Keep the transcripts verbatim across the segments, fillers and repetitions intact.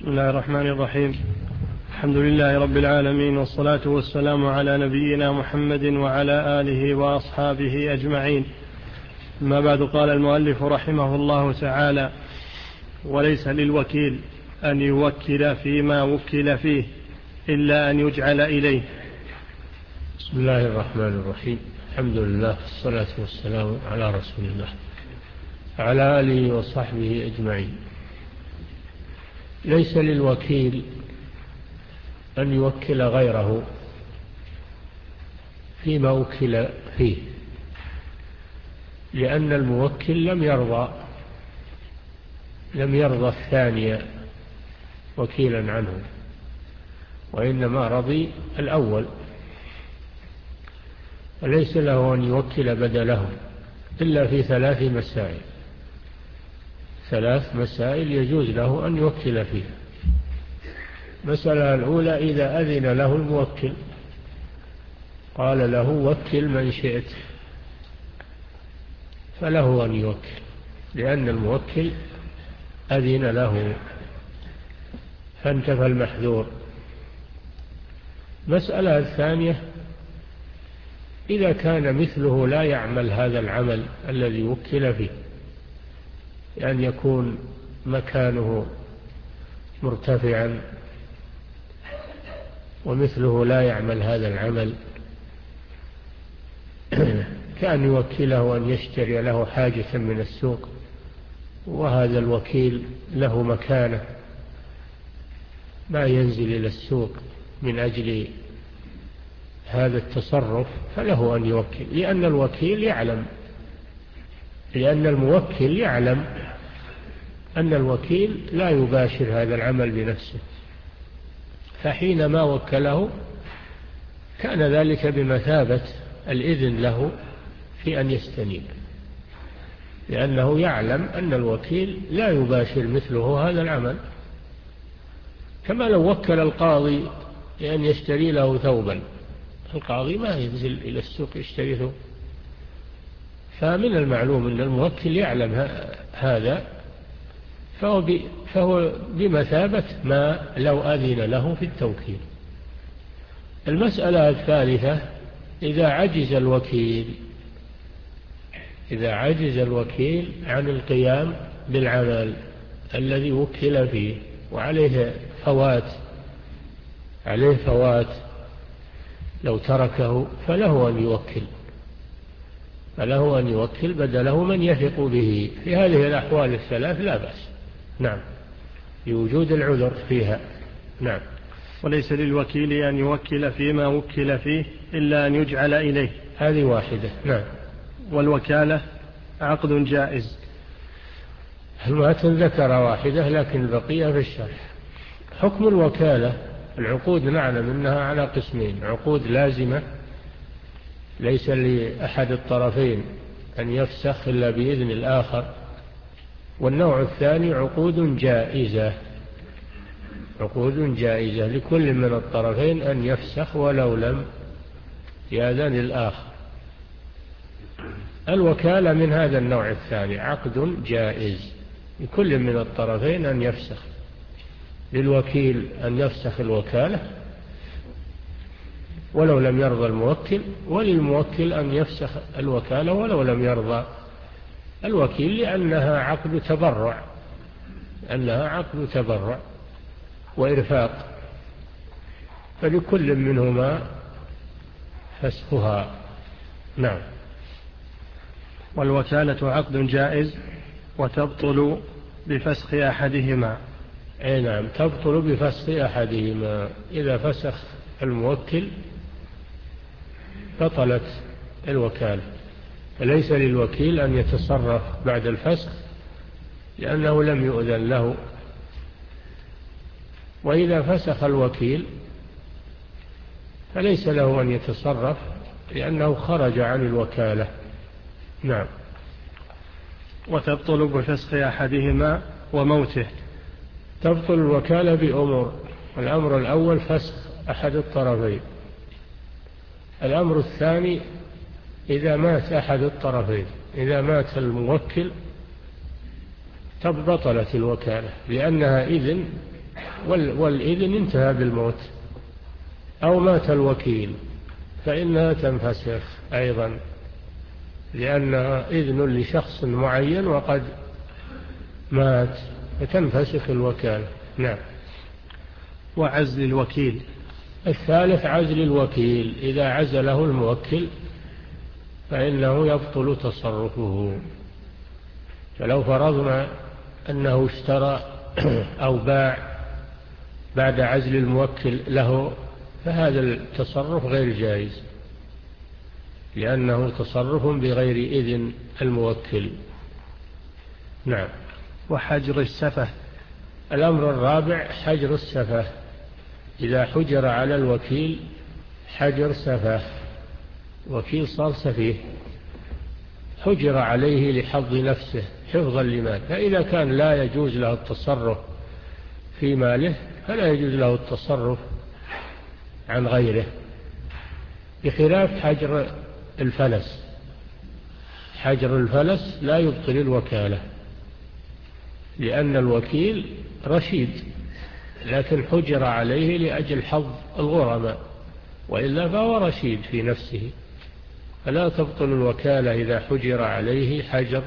بسم الله الرحمن الرحيم. الحمد لله رب العالمين، والصلاة والسلام على نبينا محمد وعلى آله وأصحابه أجمعين. ما بعد، قال المؤلف رحمه الله تعالى: وليس للوكيل أن يوكل فيما وكل فيه إلا أن يجعل إليه. بسم الله الرحمن الرحيم. الحمد لله، والصلاة والسلام على رسول الله على آله وصحبه أجمعين. ليس للوكيل أن يوكل غيره فيما وكل فيه، لأن الموكل لم يرضى لم يرضى الثاني وكيلا عنه، وإنما رضي الأول، وليس له أن يوكل بدله إلا في ثلاث مسائل. ثلاث مسائل يجوز له أن يوكل فيها. مسألة الأولى: إذا أذن له الموكل قال له: وكل من شئت، فله أن يوكل، لأن الموكل أذن له فانتفى المحذور. مسألة الثانية: إذا كان مثله لا يعمل هذا العمل الذي وكل فيه، لأن يكون مكانه مرتفعا ومثله لا يعمل هذا العمل، كان يوكله أن يشتري له حاجة من السوق، وهذا الوكيل له مكانه ما ينزل إلى السوق من أجل هذا التصرف، فله أن يوكل، لأن الوكيل يعلم لأن الموكل يعلم أن الوكيل لا يباشر هذا العمل بنفسه، فحينما وكله كان ذلك بمثابة الإذن له في أن يستنيب، لأنه يعلم أن الوكيل لا يباشر مثله هذا العمل. كما لو وكل القاضي لأن يشتري له ثوبا، القاضي ما ينزل إلى السوق يشتري ثوب، فمن المعلوم أن الموكل يعلم هذا، فهو, فهو بمثابة ما لو أذن له في التوكيل. المسألة الثالثة: إذا عجز الوكيل إذا عجز الوكيل عن القيام بالعمل الذي وكل فيه وعليه فوات عليه فوات لو تركه، فله أن يوكل فله أن يوكل بدله من يثق به. في هذه الأحوال الثلاث لا بأس، نعم، بوجود العذر فيها. نعم. وليس للوكيل أن يوكل فيما وكل فيه إلا أن يجعل إليه. هذه واحدة. نعم. والوكالة عقد جائز. المتن ذكر واحدة لكن البقية في الشرح. حكم الوكالة: العقود نعلم أنها على قسمين: عقود لازمة ليس لأحد الطرفين أن يفسخ إلا بإذن الآخر، والنوع الثاني عقود جائزة عقود جائزة لكل من الطرفين أن يفسخ ولو لم يأذن الآخر. الوكالة من هذا النوع الثاني، عقد جائز لكل من الطرفين أن يفسخ، للوكيل أن يفسخ الوكالة ولو لم يرضى الموكل، وللموكل أن يفسخ الوكالة ولو لم يرضى الوكيل، لأنها عقد تبرع أنها عقد تبرع وإرفاق، فلكل منهما فسخها. نعم. والوكالة عقد جائز وتبطل بفسخ أحدهما. أي نعم، تبطل بفسخ أحدهما. إذا فسخ الموكل بطلت الوكالة، فليس للوكيل أن يتصرف بعد الفسخ لأنه لم يؤذن له. وإذا فسخ الوكيل فليس له أن يتصرف لأنه خرج عن الوكالة. نعم. وتبطل بفسخ أحدهما وموته. تبطل الوكالة بأمور: الأمر الأول فسخ أحد الطرفين، الأمر الثاني إذا مات أحد الطرفين، إذا مات الموكل بطلت الوكالة، لأنها إذن والإذن انتهى بالموت أو مات الوكيل فإنها تنفسخ أيضا، لأنها إذن لشخص معين وقد مات فتنفسخ الوكالة. نعم. وعزل الوكيل. الثالث عزل الوكيل، إذا عزله الموكل فإنه يبطل تصرفه. فلو فرضنا أنه اشترى أو باع بعد عزل الموكل له فهذا التصرف غير جائز، لأنه تصرف بغير إذن الموكل. نعم. وحجر السفه. الأمر الرابع حجر السفه، إذا حجر على الوكيل حجر سفه، وكيل صار سفيه حجر عليه لحظ نفسه حفظا لمال، فإذا كان لا يجوز له التصرف في ماله فلا يجوز له التصرف عن غيره، بخلاف حجر الفلس. حجر الفلس لا يبطل الوكالة، لأن الوكيل رشيد لكن حجر عليه لأجل حظ الغرماء، وإلا فهو رشيد في نفسه، فلا تبطل الوكالة إذا حجر عليه حجر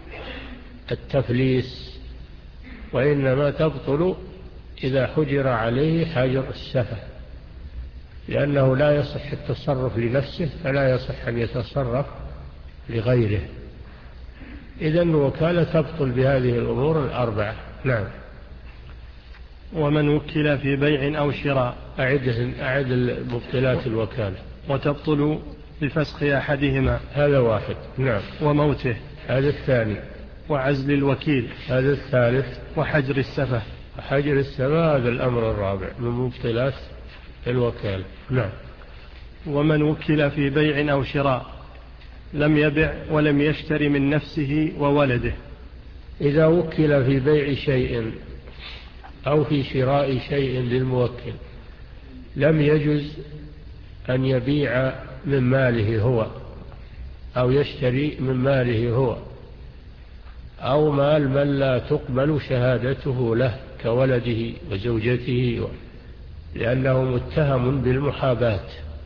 التفليس، وإنما تبطل إذا حجر عليه حجر السفه، لأنه لا يصح التصرف لنفسه فلا يصح أن يتصرف لغيره. إذن الوكالة تبطل بهذه الأمور الأربعة. نعم. ومن وكل في بيع أو شراء. أعد أعد مبطلات الوكالة. وتبطل بفسخ أحدهما. هذا واحد. نعم. وموته. هذا الثاني. وعزل الوكيل. هذا الثالث. وحجر السفه. حجر السفه هذا الأمر الرابع من مبطلات الوكالة. نعم. ومن وكل في بيع أو شراء لم يبع ولم يشتري من نفسه وولده. إذا وكل في بيع شيء أو في شراء شيء للموكل لم يجوز أن يبيع من ماله هو أو يشتري من ماله هو أو مال من لا تقبل شهادته له كولده وزوجته، لأنه متهم بالمحاباة،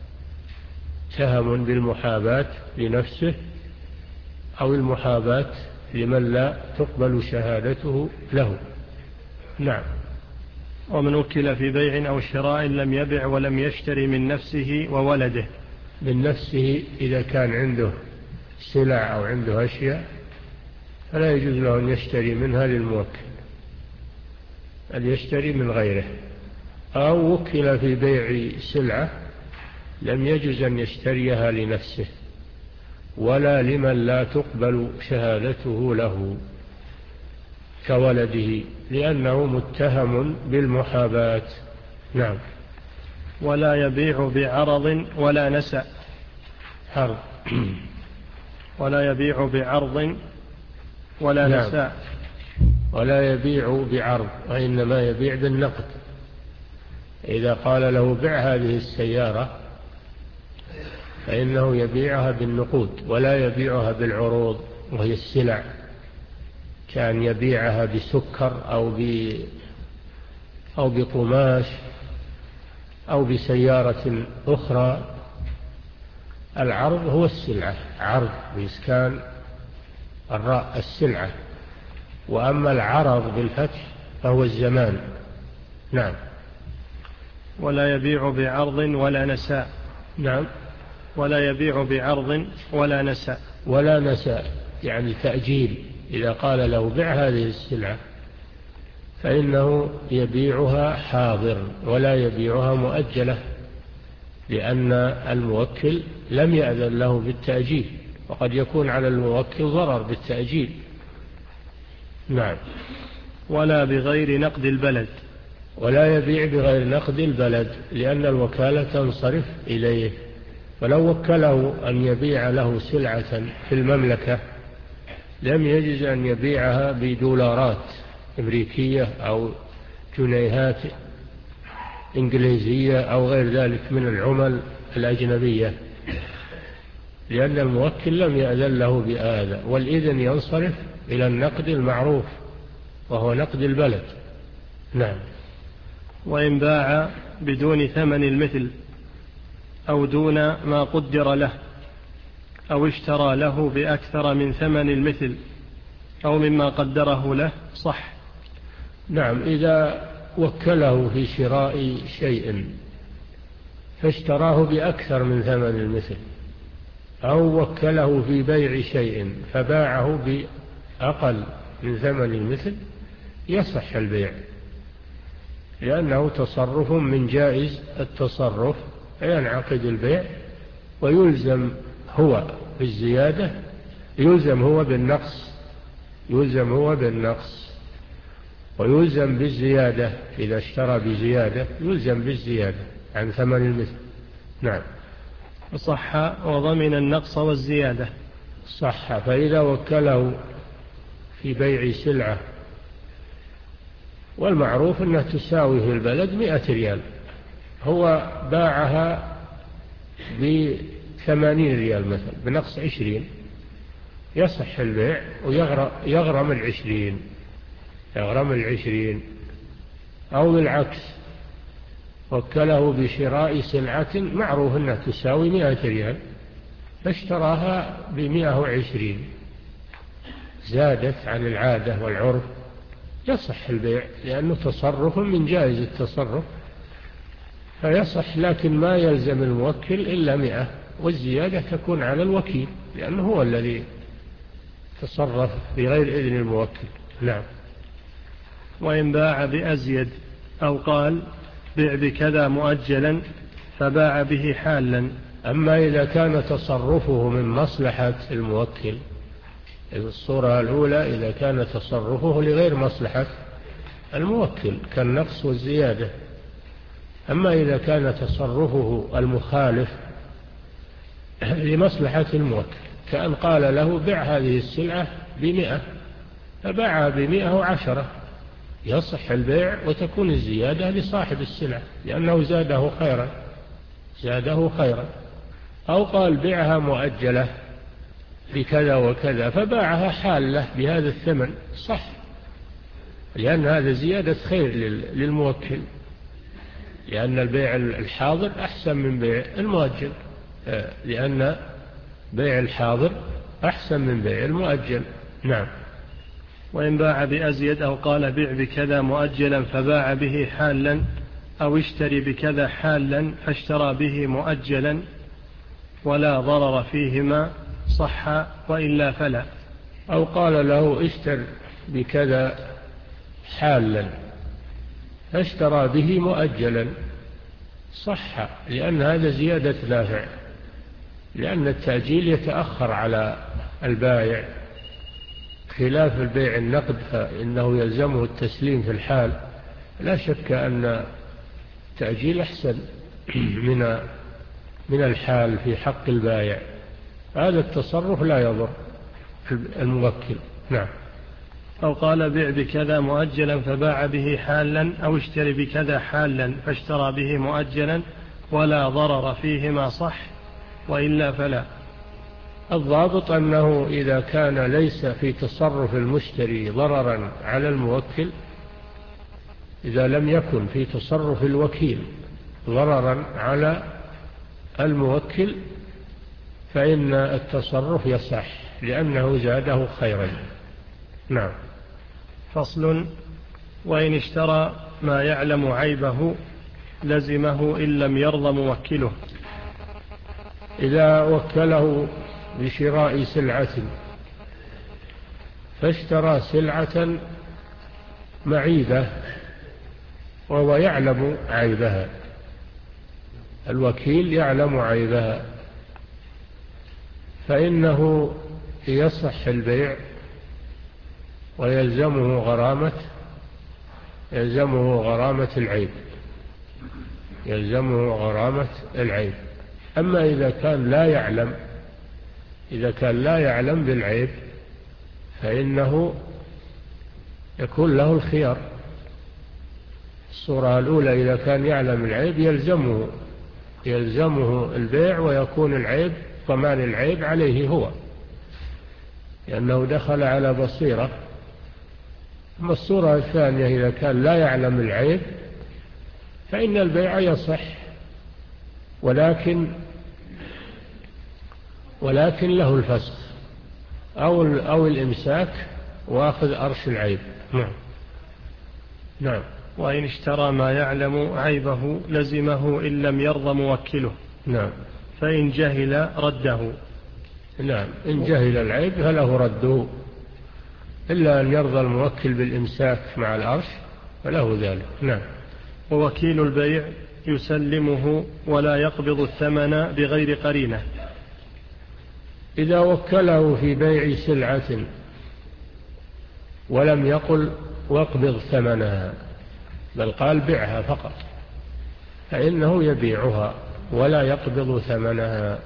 متهم بالمحاباة لنفسه أو المحاباة لمن لا تقبل شهادته له. نعم. ومن وكل في بيع أو شراء لم يبع ولم يشتري من نفسه وولده. من نفسه إذا كان عنده سلع أو عنده أشياء فلا يجوز له أن يشتري منها للموكل، أن يشتري من غيره. أو وكل في بيع سلعة لم يجوز أن يشتريها لنفسه ولا لمن لا تقبل شهادته له كولده، لأنه متهم بالمحاباة. نعم. ولا يبيع بعرض ولا نسأ. حرب. ولا يبيع بعرض ولا نعم. نساء. ولا يبيع بعرض، وإنما يبيع بالنقد. إذا قال له بع هذه السيارة فإنه يبيعها بالنقود ولا يبيعها بالعروض وهي السلع، كان يبيعها بسكر أو ب أو بقماش أو بسيارة أخرى. العرض هو السلعة، عرض بإسكان الراء السلعة، وأما العرض بالفتح فهو الزمان. نعم. ولا يبيع بعرض ولا نساء. نعم. ولا يبيع بعرض ولا نساء. ولا نساء يعني تأجيل، إذا قال له بع هذه السلعة فإنه يبيعها حاضر ولا يبيعها مؤجلة، لأن الموكل لم يأذن له بالتأجيل، وقد يكون على الموكل ضرر بالتأجيل. نعم. ولا بغير نقد البلد. ولا يبيع بغير نقد البلد، لأن الوكالة تنصرف إليه، فلو وكله أن يبيع له سلعة في المملكة لم يجز أن يبيعها بدولارات أمريكية أو جنيهات إنجليزية أو غير ذلك من العمل الأجنبية، لأن الموكل لم يأذن له بهذا، والإذن ينصرف إلى النقد المعروف وهو نقد البلد. نعم. وإن باع بدون ثمن المثل أو دون ما قدر له أو اشترى له بأكثر من ثمن المثل أو مما قدره له صح. نعم، إذا وكله في شراء شيء فاشتراه بأكثر من ثمن المثل، أو وكله في بيع شيء فباعه بأقل من ثمن المثل، يصح البيع، لأنه تصرف من جائز التصرف، فينعقد البيع ويلزم هو بالزيادة، يلزم هو بالنقص يلزم هو بالنقص ويلزم بالزيادة. إذا اشترى بزيادة يلزم بالزيادة عن ثمن المثل. نعم. صح وضمن النقص والزيادة. صح. فإذا وكله في بيع سلعة، والمعروف أنها تساوي في البلد مئة ريال، هو باعها بثمانين ريال مثلا بنقص عشرين، يصح البيع ويغرم العشرين يغرم العشرين. أو بالعكس، وكله بشراء سلعة معروف أنها تساوي مئة ريال فاشتراها بمئة وعشرين، زادت عن العادة والعرف، يصح البيع لأنه تصرف من جائز التصرف فيصح، لكن ما يلزم الموكل إلا مئة، والزيادة تكون على الوكيل لأنه هو الذي تصرف بغير إذن الموكل. نعم. وإن باع بأزيد أو قال بيع بكذا مؤجلا فباع به حالا. أما إذا كان تصرفه من مصلحة الموكل، الصورة الأولى إذا كان تصرفه لغير مصلحة الموكل كالنقص والزيادة. أما إذا كان تصرفه المخالف لمصلحة الموكل، كأن قال له بيع هذه السلعة بمئة فباعها بمئة وعشرة، يصح البيع وتكون الزيادة لصاحب السلعة لأنه زاده خيرا زاده خيرا. أو قال بيعها مؤجلة بكذا وكذا فباعها حالة بهذا الثمن، صح، لأن هذا زيادة خير للموكل، لأن البيع الحاضر أحسن من بيع المؤجل، لأن بيع الحاضر أحسن من بيع المؤجل. نعم. وإن باع بأزيد أو قال بيع بكذا مؤجلا فباع به حالا أو اشتري بكذا حالا فاشترى به مؤجلا ولا ضرر فيهما صح وإلا فلا. أو قال له اشتر بكذا حالا فاشترى به مؤجلا، صح، لأن هذا زيادة نافع، لأن التأجيل يتأخر على البائع، خلاف البيع النقد فإنه يلزمه التسليم في الحال. لا شك أن التأجيل أحسن من من الحال في حق البائع، هذا التصرف لا يضر الموكل. نعم. أو قال بيع بكذا مؤجلا فباع به حالا أو اشتري بكذا حالا فاشترى به مؤجلا ولا ضرر فيهما صح وإلا فلا. الضابط أنه إذا كان ليس في تصرف المشتري ضررا على الموكل، إذا لم يكن في تصرف الوكيل ضررا على الموكل فإن التصرف يصح لأنه زاده خيرا. نعم. فصل. وإن اشترى ما يعلم عيبه لزمه إن لم يرضى موكله. إذا وكله بشراء سلعة فاشترى سلعة معيبة وهو يعلم عيبها، الوكيل يعلم عيبها، فإنه يصح البيع ويلزمه غرامة يلزمه غرامة العيب يلزمه غرامة العيب. أما إذا كان لا يعلم إذا كان لا يعلم بالعيب فإنه يكون له الخيار. الصورة الأولى إذا كان يعلم العيب يلزمه يلزمه البيع ويكون العيب ضمان العيب عليه هو لأنه دخل على بصيرة. أما الصورة الثانية إذا كان لا يعلم العيب فإن البيع يصح، ولكن ولكن له الفسخ أو أو الإمساك وأخذ أرش العيب. نعم. نعم. وإن اشترى ما يعلم عيبه لزمه إن لم يرضى موكله. نعم. فإن جهل رده. نعم. إن جهل العيب فله رده، إلا أن يرضى الموكل بالإمساك مع الأرش فله ذلك. نعم. ووكيل البيع يسلمه ولا يقبض الثمن بغير قرينة. إذا وكله في بيع سلعة ولم يقل واقبض ثمنها، بل قال بيعها فقط، فإنه يبيعها ولا يقبض ثمنها،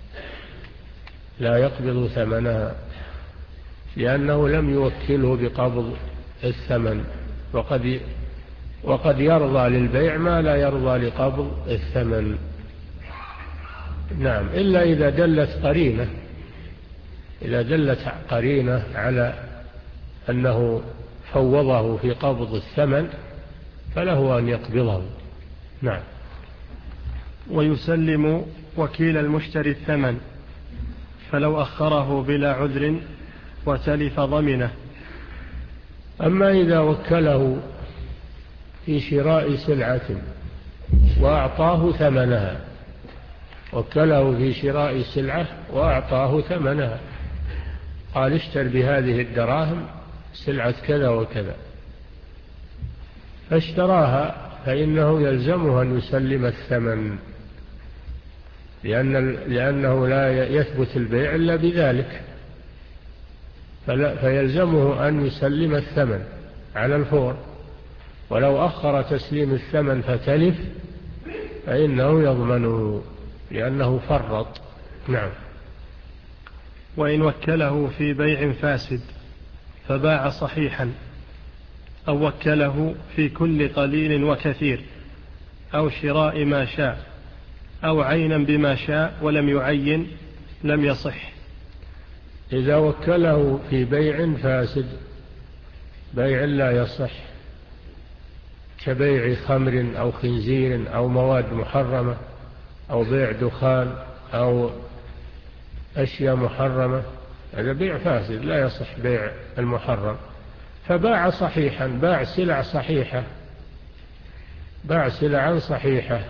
لا يقبض ثمنها، لأنه لم يوكله بقبض الثمن، وقد وقد يرضى للبيع ما لا يرضى لقبض الثمن. نعم. إلا إذا دلت قرينة، إذا دلت قرينة على أنه فوضه في قبض الثمن فله أن يقبضه. نعم. ويسلم وكيل المشتري الثمن، فلو أخره بلا عذر وتلف ضمنه. أما إذا وكله في شراء سلعة وأعطاه ثمنها، وكله في شراء سلعة وأعطاه ثمنها، قال اشتر بهذه الدراهم سلعة كذا وكذا، فاشتراها، فإنه يلزمه أن يسلم الثمن، لأن لأنه لا يثبت البيع إلا بذلك، فيلزمه أن يسلم الثمن على الفور، ولو أخر تسليم الثمن فتلف فإنه يضمنه لأنه فرط. نعم. وإن وكله في بيع فاسد فباع صحيحا، أو وكله في كل قليل وكثير، أو شراء ما شاء، أو عينا بما شاء ولم يعين، لم يصح. إذا وكله في بيع فاسد، بيع لا يصح، كبيع خمر أو خنزير أو مواد محرمة أو بيع دخان أو أشياء محرمة، هذا بيع فاسد لا يصح بيع المحرم. فباع صحيحا، باع سلع صحيحة، باع سلعا صحيحة،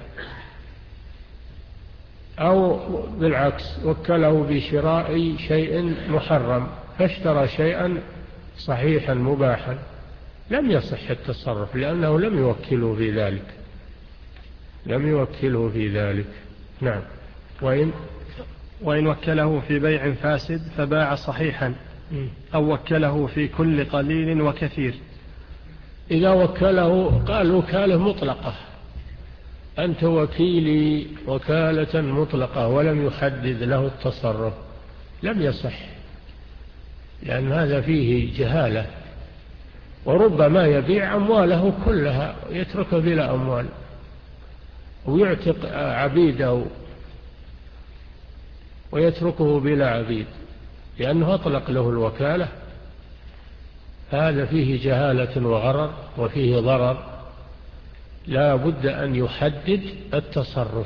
أو بالعكس وكله بشراء شيء محرم فاشترى شيئا صحيحا مباحا، لم يصح التصرف لأنه لم يوكله في ذلك، لم يوكله في ذلك. نعم. وإن وإن وكله في بيع فاسد فباع صحيحا، أو وكله في كل قليل وكثير. إذا وكله قال وكالة مطلقة، أنت وكيلي وكالة مطلقة، ولم يحدد له التصرف، لم يصح، لأن هذا فيه جهالة، وربما يبيع أمواله كلها يترك بلا أموال ويعتق عبيده ويتركه بلا عبيد لأنه أطلق له الوكالة. هذا فيه جهالة وغرر وفيه ضرر، لا بد أن يحدد التصرف،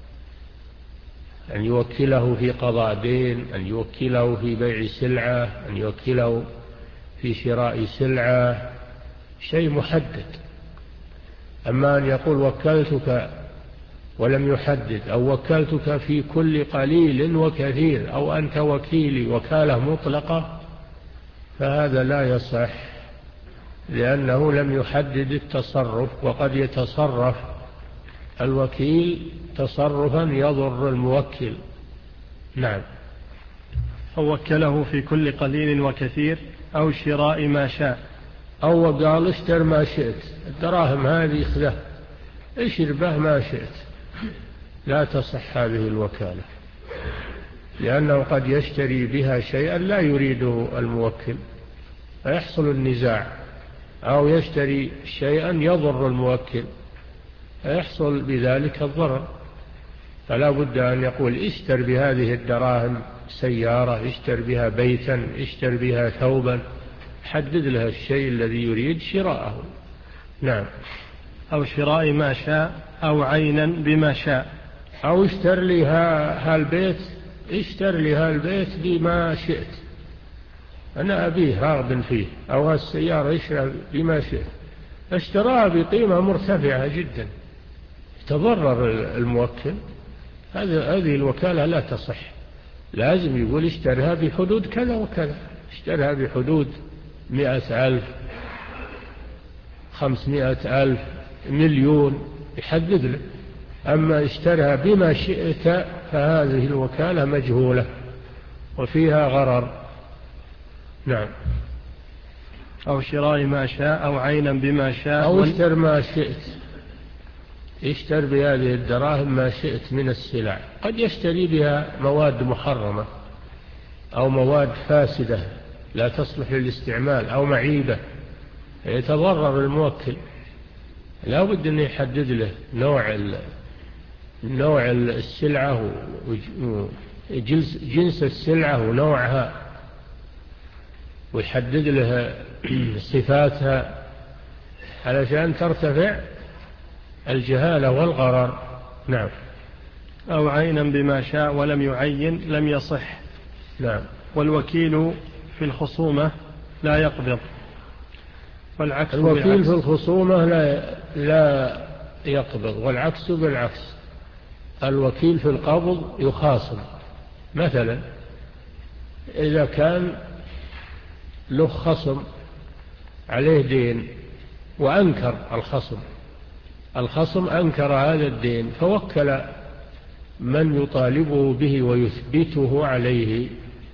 أن يوكله في قضاء دين، أن يوكله في بيع سلعة، أن يوكله في شراء سلعة، شيء محدد. أما أن يقول وكلتك ولم يحدد، أو وكلتك في كل قليل وكثير، أو أنت وكيلي وكالة مطلقة، فهذا لا يصح، لأنه لم يحدد التصرف، وقد يتصرف الوكيل تصرفا يضر الموكل. نعم. أو وكله في كل قليل وكثير، أو شراء ما شاء، أو قال اشتر ما شئت، الدراهم هذه خذه اشتر به ما شئت، لا تصح هذه الوكالة، لأنه قد يشتري بها شيئا لا يريده الموكل فيحصل النزاع، أو يشتري شيئا يضر الموكل فيحصل بذلك الضرر. فلا بد أن يقول اشتر بهذه الدراهم سيارة، اشتر بها بيتا، اشتر بها ثوبا، حدد لها الشيء الذي يريد شراءه. نعم. أو شراء ما شاء أو عينا بما شاء. أو اشتر لي هالبيت اشتر لي هالبيت بما شئت، أنا أبيه راغب فيه، أو هالسيارة اشترى بما شئت، اشتراها بقيمة مرتفعة جدا، تضرر الموكل، هذه الوكالة لا تصح. لازم يقول اشترها بحدود كذا وكذا، اشترها بحدود مئة ألف، خمسمائة ألف، مليون، يحدد له. أما اشترها بما شئت فهذه الوكالة مجهولة وفيها غرر. نعم. أو شراء ما شاء أو عينا بما شاء. أو اشتر ما شئت، اشتر بهذه الدراهم ما شئت من السلع. قد يشتري بها مواد محرمة أو مواد فاسدة لا تصلح للاستعمال أو معيبة، يتضرر الموكل. لا بد أن يحدد له نوع نوع السلعة وجنس السلعة ونوعها، ويحدد له صفاتها علشان ترتفع الجهالة والغرر. نعم. أو عينا بما شاء ولم يعين لم يصح. نعم. والوكيل في الخصومة لا يقبض، والعكس الوكيل بالعكس. في الخصومة لا لا يقبض، والعكس بالعكس. الوكيل في القبض يخاصم. مثلا إذا كان له خصم عليه دين وأنكر الخصم الخصم أنكر هذا الدين، فوكل من يطالبه به ويثبته عليه،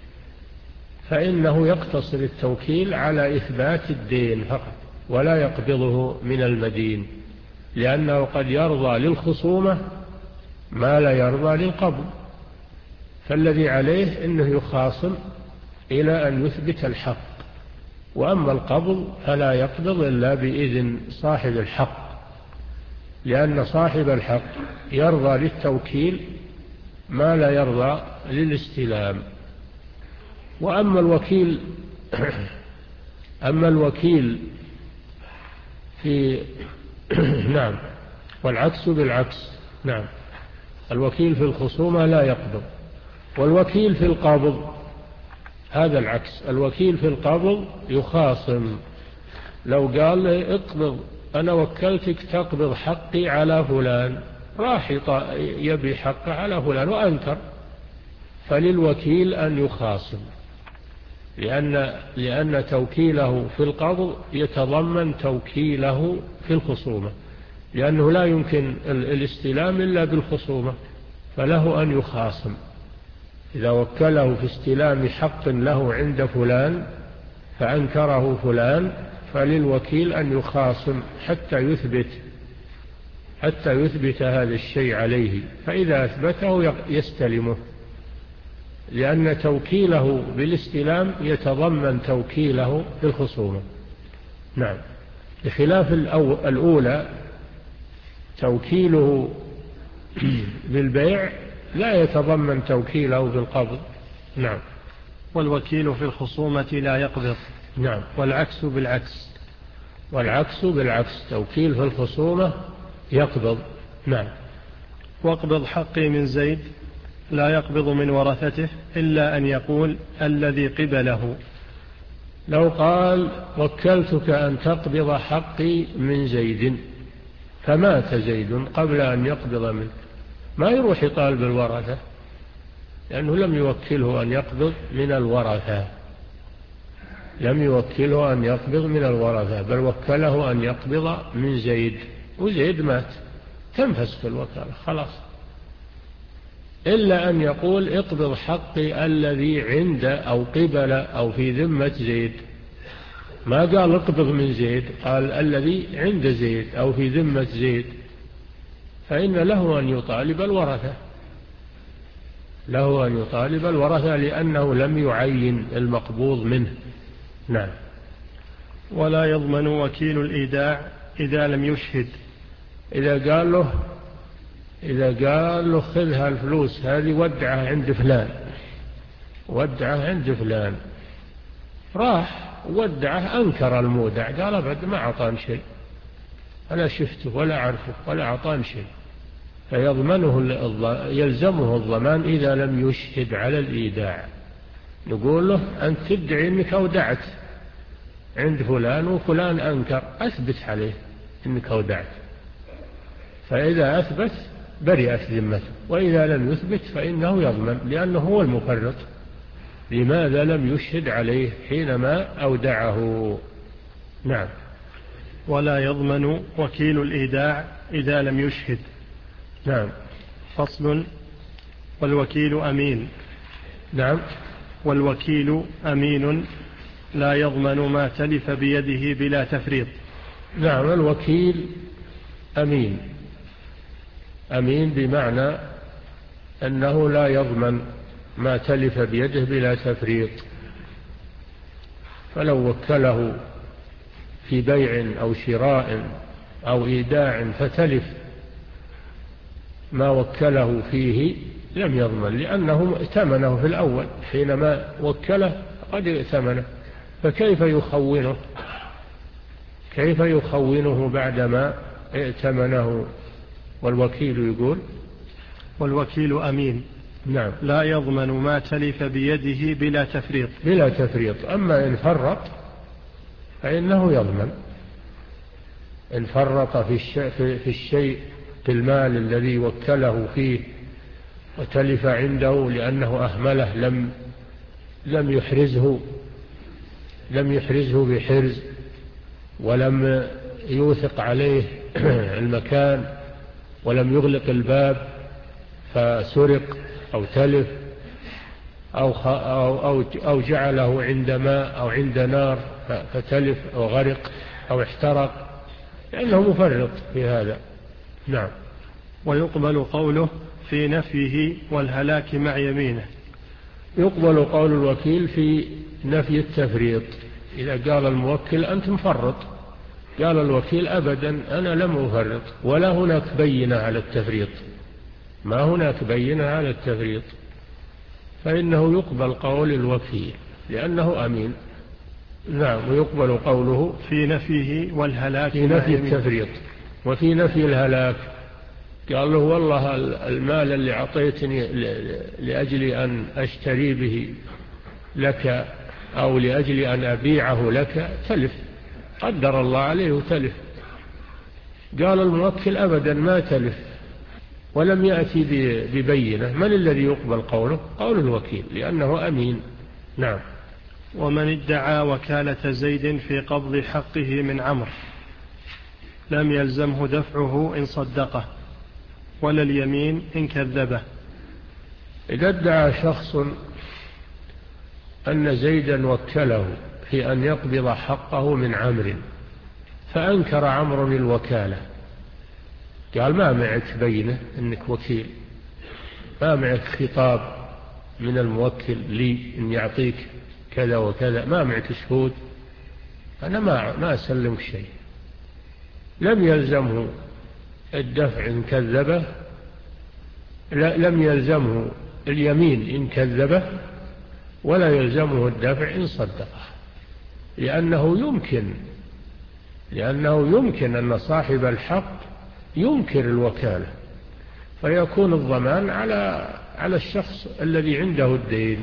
فإنه يقتصر التوكيل على إثبات الدين فقط ولا يقبضه من المدين، لأنه قد يرضى للخصومة ما لا يرضى للقبض. فالذي عليه أنه يخاصم إلى أن يثبت الحق، وأما القبض فلا يقبض إلا بإذن صاحب الحق، لأن صاحب الحق يرضى للتوكيل ما لا يرضى للاستلام. وأما الوكيل أما الوكيل في نعم، والعكس بالعكس. نعم. الوكيل في الخصومة لا يقبض، والوكيل في القبض هذا العكس. الوكيل في القبض يخاصم. لو قال لي اقبض، أنا وكلتك تقبض حقي على فلان، راح يبي حقه على فلان وأنكر، فللوكيل أن يخاصم، لأن, لأن توكيله في القبض يتضمن توكيله في الخصومة، لأنه لا يمكن الاستلام إلا بالخصومة، فله أن يخاصم. إذا وكله في استلام حق له عند فلان فأنكره فلان، فللوكيل أن يخاصم حتى يثبت حتى يثبت هذا الشيء عليه، فإذا أثبته يستلمه، لأن توكيله بالاستلام يتضمن توكيله بالخصومة. نعم. بخلاف الأولى توكيله بالبيع لا يتضمن توكيله بالقبض. نعم. والوكيل في الخصومة لا يقبض. نعم. والعكس بالعكس. والعكس بالعكس، توكيل في الخصومة يقبض. نعم. واقبض حقي من زيد لا يقبض من ورثته إلا أن يقول الذي قبله. لو قال وكلتك أن تقبض حقي من زيد، فمات زيد قبل أن يقبض منه، ما يروح يطالب الورثة، لأنه لم يوكله أن يقبض من الورثة لم يوكله أن يقبض من الورثة بل وكله أن يقبض من زيد، وزيد مات، تنفسخ الوكالة خلاص. إلا أن يقول اقبض حقي الذي عند أو قبل أو في ذمة زيد، ما قال اقبض من زيد، قال الذي عند زيد أو في ذمة زيد، فإن له أن يطالب الورثة له أن يطالب الورثة لأنه لم يعين المقبوض منه. نعم. ولا يضمن وكيل الإيداع إذا لم يشهد. إذا قال له إذا قال له خذها الفلوس هذه ودعها عند فلان ودعها عند فلان راح ودعه، أنكر المودع، قال أبد ما أعطاني شيء، ولا شفته ولا عرفه ولا أعطاني شيء، فيضمنه يلزمه الضمان إذا لم يشهد على الإيداع. نقول له أنت تدعي أنك أودعت عند فلان وفلان أنكر، أثبت عليه أنك أودعت، فإذا أثبت برئت ذمته، وإذا لم يثبت فإنه يضمن لأنه هو المفرط. لماذا لم يشهد عليه حينما أودعه؟ نعم. ولا يضمن وكيل الإيداع إذا لم يشهد. نعم. فصل. والوكيل أمين. نعم. والوكيل أمين لا يضمن ما تلف بيده بلا تفريط. نعم. الوكيل أمين، أمين بمعنى أنه لا يضمن ما تلف بيده بلا تفريط. فلو وكله في بيع أو شراء أو إيداع فتلف ما وكله فيه لم يضمن، لأنه ائتمنه في الأول حينما وكله قد ائتمنه، فكيف يخونه كيف يخونه بعدما ائتمنه؟ والوكيل يقول والوكيل أمين. نعم. لا يضمن ما تلف بيده بلا تفريط. بلا تفريط. أما إن فرط فإنه يضمن. إن فرط في الشيء, في الشيء في المال الذي وكله فيه وتلف عنده لأنه أهمله، لم لم يحرزه لم يحرزه بحرز، ولم يوثق عليه المكان، ولم يغلق الباب فسرق أو تلف أو, أو, أو, أو جعله عند ماء أو عند نار فتلف أو غرق أو احترق، لأنه مفرط في هذا. نعم. ويقبل قوله في نفيه والهلاك مع يمينه. يقبل قول الوكيل في نفي التفريط. إذا قال الموكل أنت مفرط، قال الوكيل أبدا أنا لم أفرط، ولا هناك بينة على التفريط، ما هناك بينة على التفريط، فإنه يقبل قول الوكيل لأنه أمين. نعم. ويقبل قوله في نفيه والهلاك في نفي التفريط وفي نفي الهلاك. قال له والله المال اللي أعطيتني لأجل أن أشتري به لك أو لأجل أن أبيعه لك تلف، قدر الله عليه وتلف. قال الموكل أبدا ما تلف، ولم يأتي ببينة. من الذي يقبل قوله؟ قول الوكيل لأنه أمين. نعم. ومن ادعى وكالة زيد في قبض حقه من عمرو لم يلزمه دفعه إن صدقه، ولا اليمين إن كذبه. إذا ادعى شخص أن زيدا وكله في أن يقبض حقه من عمرو فأنكر عمرو الوكالة، قال ما معك بينة أنك وكيل، ما معك خطاب من الموكل لي أن يعطيك كذا وكذا، ما معك شهود، أنا ما ما أسلمك شيء. لم يلزمه الدفع إن كذبه، لم يلزمه اليمين إن كذبه، ولا يلزمه الدفع إن صدقه، لأنه يمكن لأنه يمكن أن صاحب الحق ينكر الوكالة، فيكون الضمان على على الشخص الذي عنده الدين.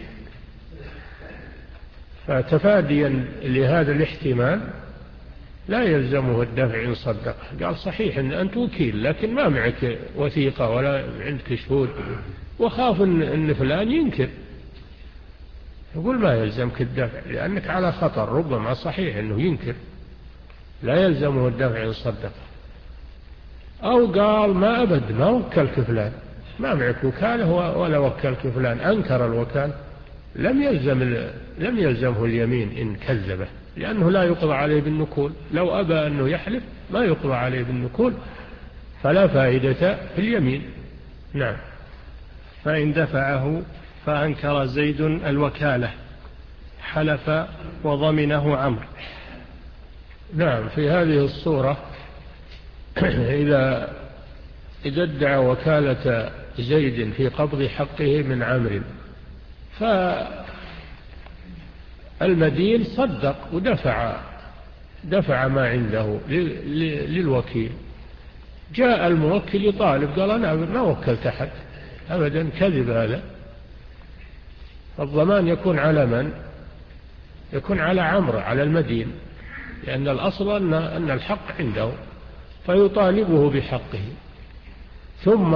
فتفاديا لهذا الاحتمال لا يلزمه الدفع إن صدقه. قال صحيح أن أنت وكيل لكن ما معك وثيقة ولا عندك شهود، وخاف أن, أن فلان ينكر، يقول ما يلزمك الدفع لأنك على خطر، ربما صحيح أنه ينكر، لا يلزمه الدفع إن صدقه. أو قال ما أبد ما وكلك فلان، ما معك وكالة ولا وكلك فلان، أنكر الوكالة، لم يلزم لم يلزمه اليمين إن كذبه، لأنه لا يقضى عليه بالنكول. لو أبى أنه يحلف ما يقضى عليه بالنكول، فلا فائدة في اليمين. نعم. فإن دفعه فأنكر زيد الوكالة حلف وضمنه عمرو. نعم. في هذه الصورة إذا إذا ادعى وكالة زيد في قبض حقه من عمرو، فالمدين صدق ودفع دفع ما عنده للوكيل. جاء الموكل يطالب قال أنا ما وكلت أحد أبدا، كذب هذا. الضمان يكون على من؟ يكون على عمرو، على المدين، لأن الأصل أن أن الحق عنده، فيطالبه بحقه. ثم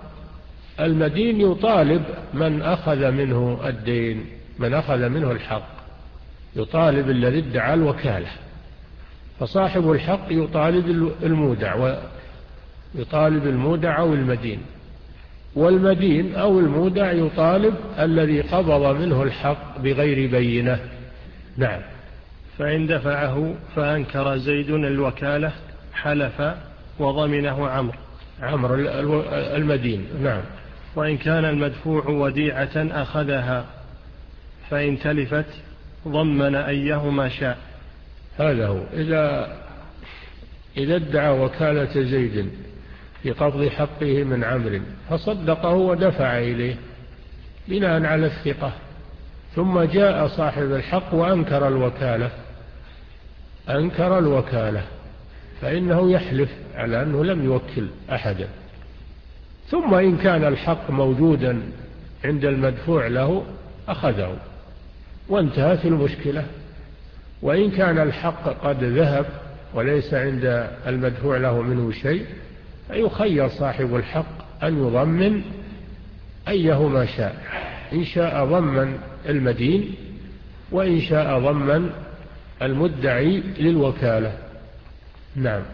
المدين يطالب من أخذ منه الدين، من أخذ منه الحق، يطالب الذي ادعى الوكالة. فصاحب الحق يطالب المودع، ويطالب المودع أو المدين، والمدين أو المودع يطالب الذي قبض منه الحق بغير بينة. نعم. فإن دفعه فأنكر زيد الوكالة حلف وضمنه عمرو عمرو المدين. نعم. وإن كان المدفوع وديعة أخذها فإن تلفت ضمن أيهما شاء. هذا هو. إذا إذا ادعى وكالة زيد في قبض حقه من عمرو فصدقه ودفع إليه بناء على الثقة، ثم جاء صاحب الحق وأنكر الوكالة أنكر الوكالة فإنه يحلف على أنه لم يوكل أحدا. ثم إن كان الحق موجودا عند المدفوع له أخذه وانتهت المشكلة. وإن كان الحق قد ذهب وليس عند المدفوع له منه شيء فيخير صاحب الحق أن يضمن أيهما شاء، إن شاء ضمن المدين وإن شاء ضمن المدعي للوكالة. نعم.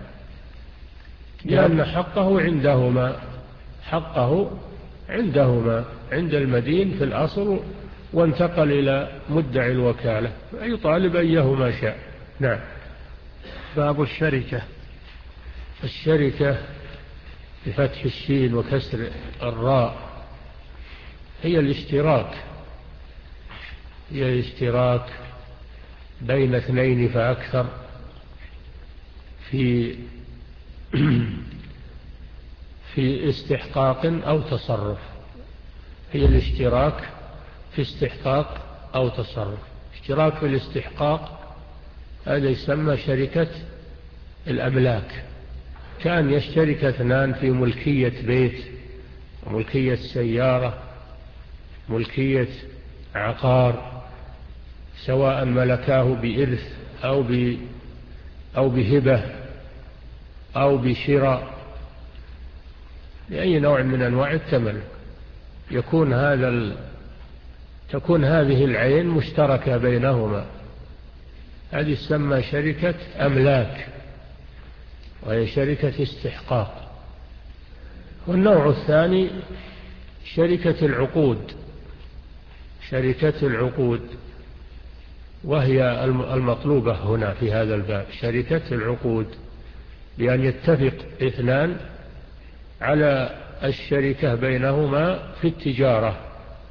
لأن حقه عندهما حقه عندهما عند المدين في الأصل، وانتقل إلى مدعي الوكالة فيطالب أيهما شاء. نعم. باب الشركة. الشركة بفتح الشين وكسر الراء هي الاشتراك هي الاشتراك بين اثنين فأكثر في في استحقاق أو تصرف. هي الاشتراك في استحقاق أو تصرف. اشتراك في الاستحقاق هذا يسمى شركة الأملاك. كان يشترك اثنان في ملكية بيت، ملكية سيارة، ملكية عقار، سواء ملكاه بإرث أو أو بهبة أو بشراء، لأي نوع من أنواع التملك. يكون هذا ال... تكون هذه العين مشتركة بينهما، هذه تسمى شركة أملاك، وهي شركة استحقاق. والنوع الثاني شركة العقود شركة العقود وهي المطلوبة هنا في هذا الباب، شركة العقود، بأن يتفق اثنان على الشركة بينهما في التجارة.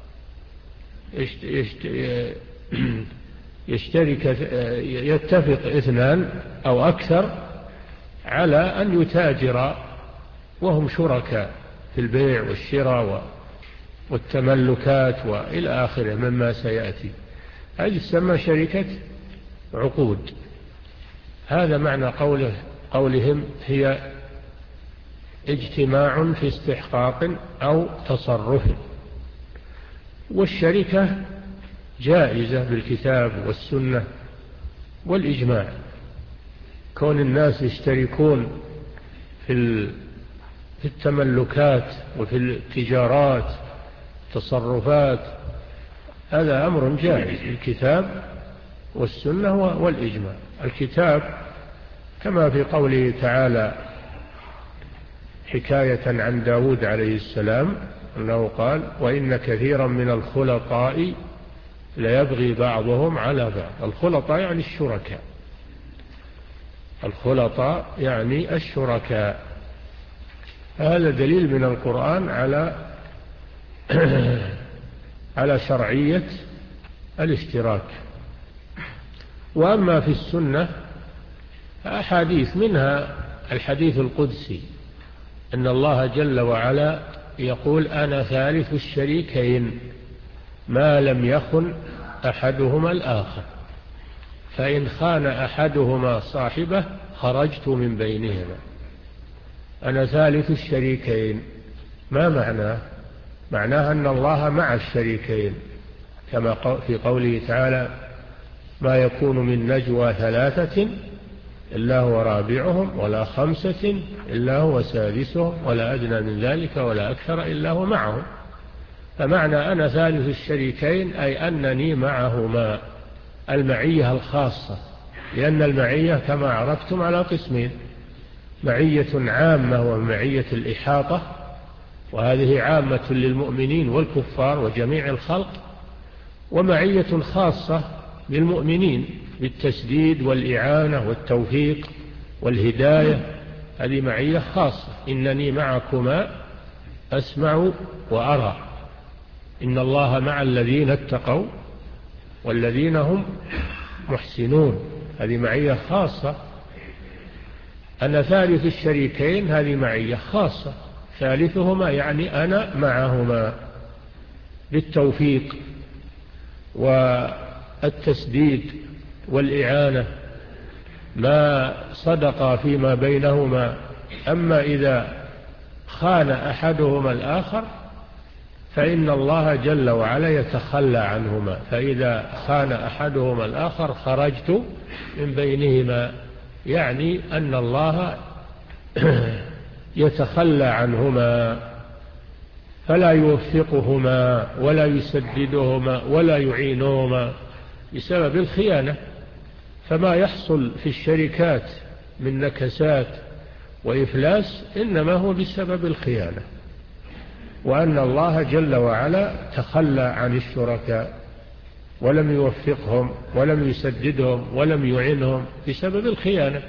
يشترك يتفق اثنان أو أكثر على أن يتاجر وهم شركاء في البيع والشراء والتملكات وإلى آخره مما سيأتي. هذه تسمى شركة عقود. هذا معنى قوله قولهم هي اجتماع في استحقاق أو تصرف. والشركة جائزة بالكتاب والسنة والإجماع. كون الناس يشتركون في التملكات وفي التجارات تصرفات، هذا أمر جائز بالكتاب والسنة والإجماع. الكتاب كما في قوله تعالى حكاية عن داود عليه السلام أنه قال وإن كثيرا من الخلطاء ليبغي بعضهم على بعض. الخلطاء يعني الشركاء الخلطاء يعني الشركاء. هذا دليل من القرآن على على شرعية الاشتراك. وأما في السنة أحاديث، منها الحديث القدسي أن الله جل وعلا يقول أنا ثالث الشريكين ما لم يخن أحدهما الآخر. فإن خان أحدهما صاحبه خرجت من بينهما. أنا ثالث الشريكين. ما معناه؟ معناه أن الله مع الشريكين، كما في قوله تعالى: ما يكون من نجوى ثلاثة إلا هو رابعهم ولا خمسة إلا هو سادسهم ولا أدنى من ذلك ولا أكثر إلا هو معهم. فمعنى أنا ثالث الشريكين أي أنني معهما، المعية الخاصة، لأن المعية كما عرفتم على قسمين: معية عامة ومعية الإحاطة، وهذه عامة للمؤمنين والكفار وجميع الخلق، ومعية خاصة للمؤمنين بالتسديد والإعانة والتوفيق والهداية، هذه معية خاصة: إنني معكما أسمع وأرى، إن الله مع الذين اتقوا والذين هم محسنون، هذه معية خاصة. أنا ثالث الشريكين، هذه معية خاصة، ثالثهما يعني أنا معهما بالتوفيق والتسديد والإعانة ما صدقا فيما بينهما. أما إذا خان أحدهما الآخر فإن الله جل وعلا يتخلى عنهما، فإذا خان أحدهما الآخر خرجت من بينهما، يعني أن الله يتخلى عنهما فلا يوفقهما ولا يسددهما ولا يعينهما بسبب الخيانة. فما يحصل في الشركات من نكسات وإفلاس إنما هو بسبب الخيانة، وأن الله جل وعلا تخلى عن الشركاء ولم يوفقهم ولم يسددهم ولم يعينهم بسبب الخيانة.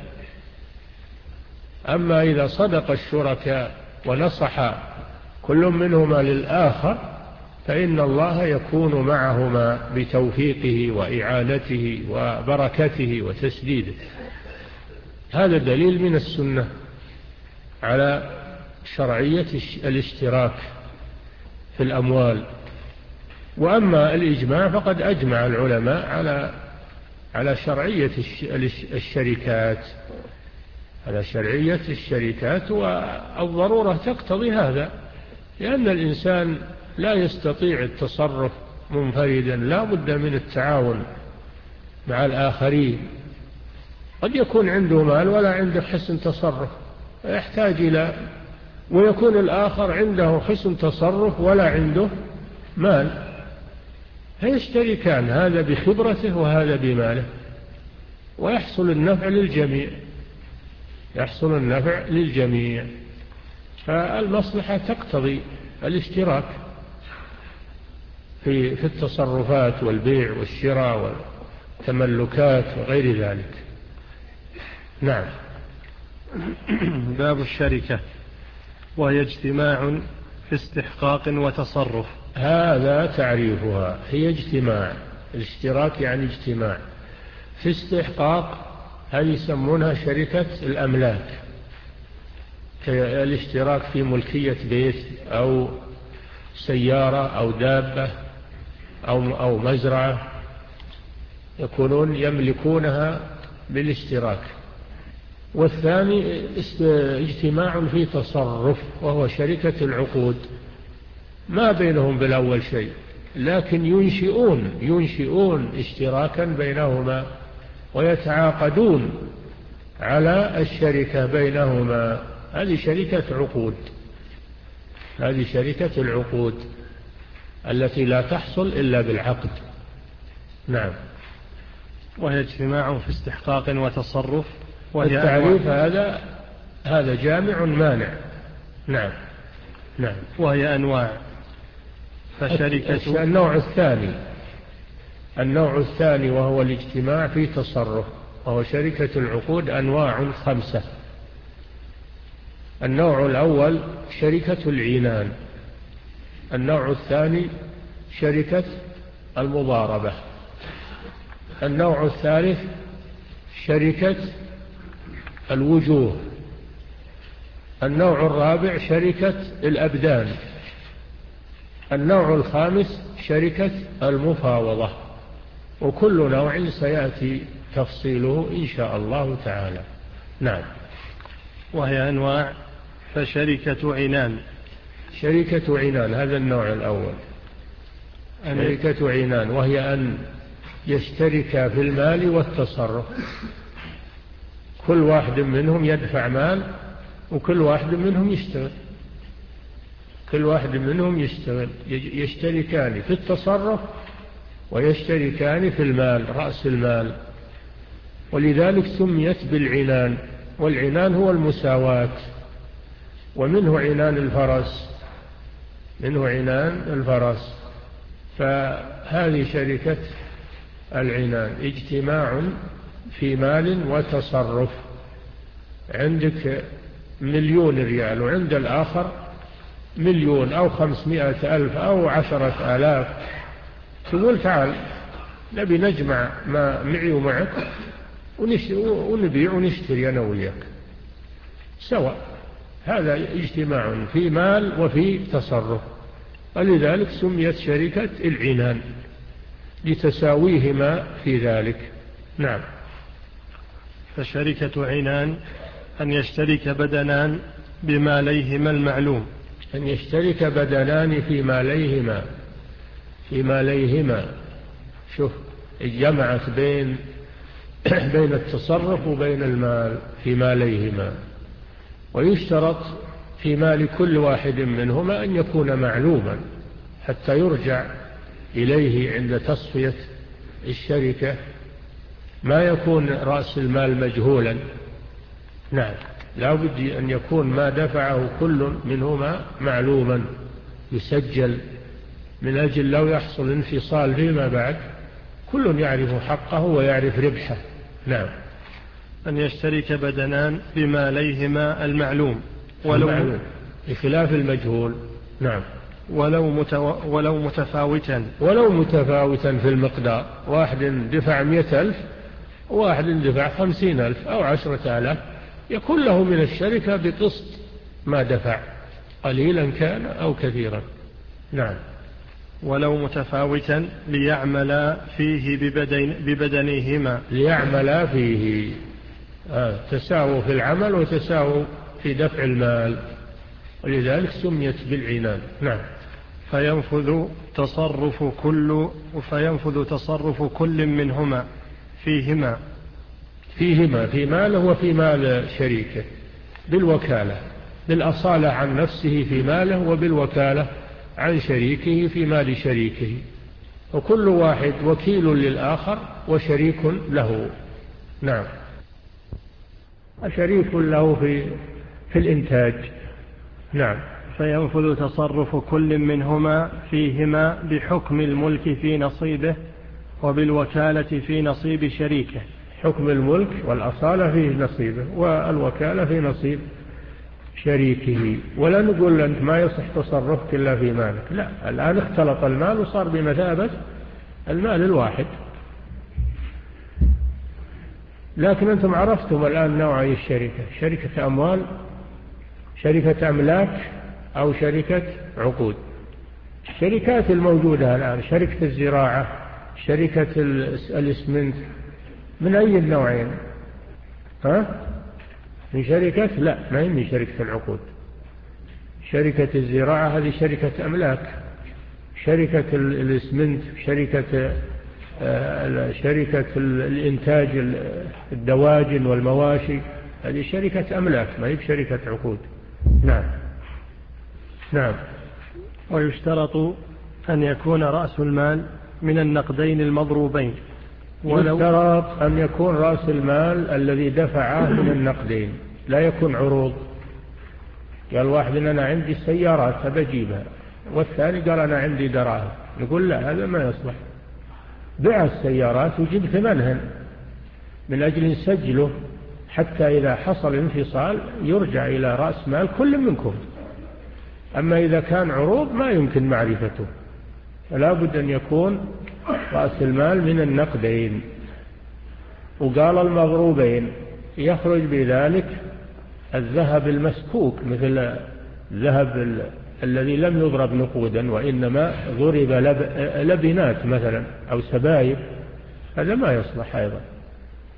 أما إذا صدق الشركاء ونصح كل منهما للآخر فإن الله يكون معهما بتوفيقه وإعانته وبركته وتسديده. هذا دليل من السنة على شرعية الاشتراك في الأموال. وأما الإجماع فقد أجمع العلماء على على شرعية الشركات على شرعية الشركات والضرورة تقتضي هذا، لأن الإنسان لا يستطيع التصرف منفردا، لا بد من التعاون مع الآخرين. قد يكون عنده مال ولا عنده حسن تصرف يحتاج إلى، ويكون الآخر عنده حسن تصرف ولا عنده مال، فيشتركان، هذا بخبرته وهذا بماله، ويحصل النفع للجميع يحصل النفع للجميع. فالمصلحة تقتضي الاشتراك في في التصرفات والبيع والشراء والتملكات وغير ذلك. نعم. باب الشركة، وهي اجتماع في استحقاق وتصرف. هذا تعريفها، هي اجتماع. الاشتراك يعني اجتماع. في استحقاق هذه يسمونها شركة الأملاك، الاشتراك في ملكية بيت أو سيارة أو دابة أو أو مزرعة، يكونون يملكونها بالاشتراك. والثاني اجتماع في تصرف، وهو شركة العقود، ما بينهم بالأول شيء، لكن ينشئون ينشئون اشتراكا بينهما ويتعاقدون على الشركة بينهما. هذه شركة عقود، هذه شركة العقود التي لا تحصل إلا بالعقد. نعم. وهي اجتماع في استحقاق وتصرف. والتعريف هذا هذا جامع مانع. نعم. نعم. وهي أنواع. فشركة النوع الثاني النوع الثاني وهو الاجتماع في تصرف، وهو شركة العقود، أنواع خمسة. النوع الأول شركة العنان، النوع الثاني شركة المضاربة، النوع الثالث شركة الوجوه، النوع الرابع شركة الأبدان، النوع الخامس شركة المفاوضة. وكل نوع سيأتي تفصيله إن شاء الله تعالى. نعم. وهي أنواع. فشركة عنان. شركة عنان هذا النوع الأول. شركة عنان وهي أن يشترك في المال والتصرف، كل واحد منهم يدفع مال وكل واحد منهم يشتغل، كل واحد منهم يشتغل، يشتركان في التصرف ويشتركان في المال رأس المال، ولذلك سميت بالعنان. والعنان هو المساواة، ومنه عنان الفرس، منه عنان الفرس. فهذه شركة العنان اجتماع في مال وتصرف. عندك مليون ريال وعند الآخر مليون أو خمسمائة ألف أو عشرة آلاف، تقول تعال نبي نجمع ما معي ومعك ونبيع ونشتري أنا وياك سواء. هذا اجتماع في مال وفي تصرف، ولذلك سميت شركة العنان لتساويهما في ذلك. نعم. فشركة عنان أن يشترك بدنان بماليهما المعلوم. أن يشترك بدنان في ماليهما في ماليهما شوف جمعت بين بين التصرف وبين المال في ماليهما. ويشترط في مال كل واحد منهما أن يكون معلوما حتى يرجع إليه عند تصفية الشركة، ما يكون رأس المال مجهولا. نعم، لا بد أن يكون ما دفعه كل منهما معلوما يسجل، من أجل لو يحصل انفصال فيما بعد كل يعرف حقه ويعرف ربحه. نعم. أن يشترك بدنان بماليهما المعلوم ولو المعلوم بخلاف المجهول. نعم. ولو, متو... ولو متفاوتا ولو متفاوتا في المقدار، واحد دفع مئة ألف وواحد دفع خمسين ألف أو عشرة آلاف، يكون له من الشركة بقسط ما دفع قليلا كان أو كثيرا. نعم. ولو متفاوتا ليعمل فيه ببدن ببدنيهما. ليعمل فيه آه. تساووا في العمل وتساووا في دفع المال، ولذلك سميت بالعنان. نعم. فينفذ تصرف كل فينفذ تصرف كل منهما فيهما فيهما في ماله وفي مال شريكه بالوكالة، بالأصالة عن نفسه في ماله وبالوكالة عن شريكه في مال شريكه، وكل واحد وكيل للآخر وشريك له. نعم. شريك له في في الإنتاج. نعم. فينفذ تصرف كل منهما فيهما بحكم الملك في نصيبه وبالوكالة في نصيب شريكه. حكم الملك والأصالة في نصيبه والوكالة في نصيب شريكه. ولا نقول أنت ما يصح تصرفك إلا في مالك، لا، الآن اختلط المال وصار بمثابة المال الواحد. لكن أنتم عرفتم الآن نوعي الشركة: شركة أموال، شركة أملاك، أو شركة عقود. الشركات الموجودة الآن شركة الزراعة، شركة الإسمنت، من أي النوعين؟ ها؟ من شركة؟ لا، ما هي من شركة العقود. شركة الزراعة هذه شركة أملاك، شركة الإسمنت، شركة شركة الإنتاج الدواجن والمواشي، هذه شركة أملاك ما هي بشركة عقود. نعم. نعم. ويشترط أن يكون رأس المال من النقدين المضروبين. يشترط أن يكون رأس المال الذي دفعه من النقدين، لا يكون عروض. قال واحد إن أنا عندي سيارات بجيبها، والثاني قال أنا عندي دراهم، نقول لا، هذا ما يصلح. بيع السيارات وجيب ثمنهن من أجل نسجله، حتى إذا حصل انفصال يرجع إلى رأس مال كل منكم. أما إذا كان عروض ما يمكن معرفته، فلا بد أن يكون رأس المال من النقدين. وقال المضروبين يخرج بذلك الذهب المسكوك، مثل الذهب الذي لم يضرب نقودا وإنما ضرب لب... لبنات مثلا أو سبايب، هذا ما يصلح أيضا.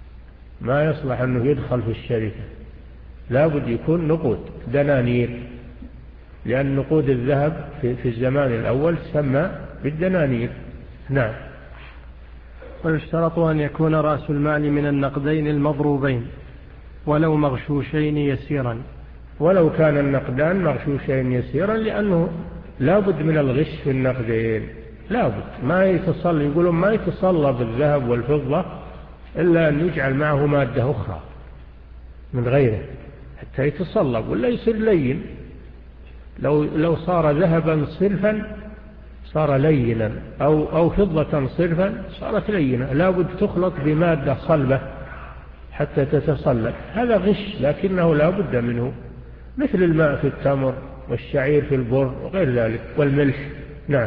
ما يصلح أنه يدخل في الشركة، لا بد يكون نقود دنانير، لأن نقود الذهب في الزمان الأول تسمى بالدنانير. نعم. ويشترط أن يكون رأس المال من النقدين المضروبين ولو مغشوشين يسيرا. ولو كان النقدان مغشوشين يسيرا، لأنه لا بد من الغش في النقدين، لا بد. ما يتصل يقولون ما يتصلب الذهب والفضة إلا أن يجعل معه مادة أخرى من غيره حتى يتصلب، ولا يصير لين. لو لو صار ذهبا صرفا صار لينا، أو أو فضة صرفا صارت لينة. لا بد تخلط بمادة صلبة حتى تتصلب. هذا غش لكنه لا بد منه، مثل الماء في التمر والشعير في البر وغير ذلك والملح. نعم.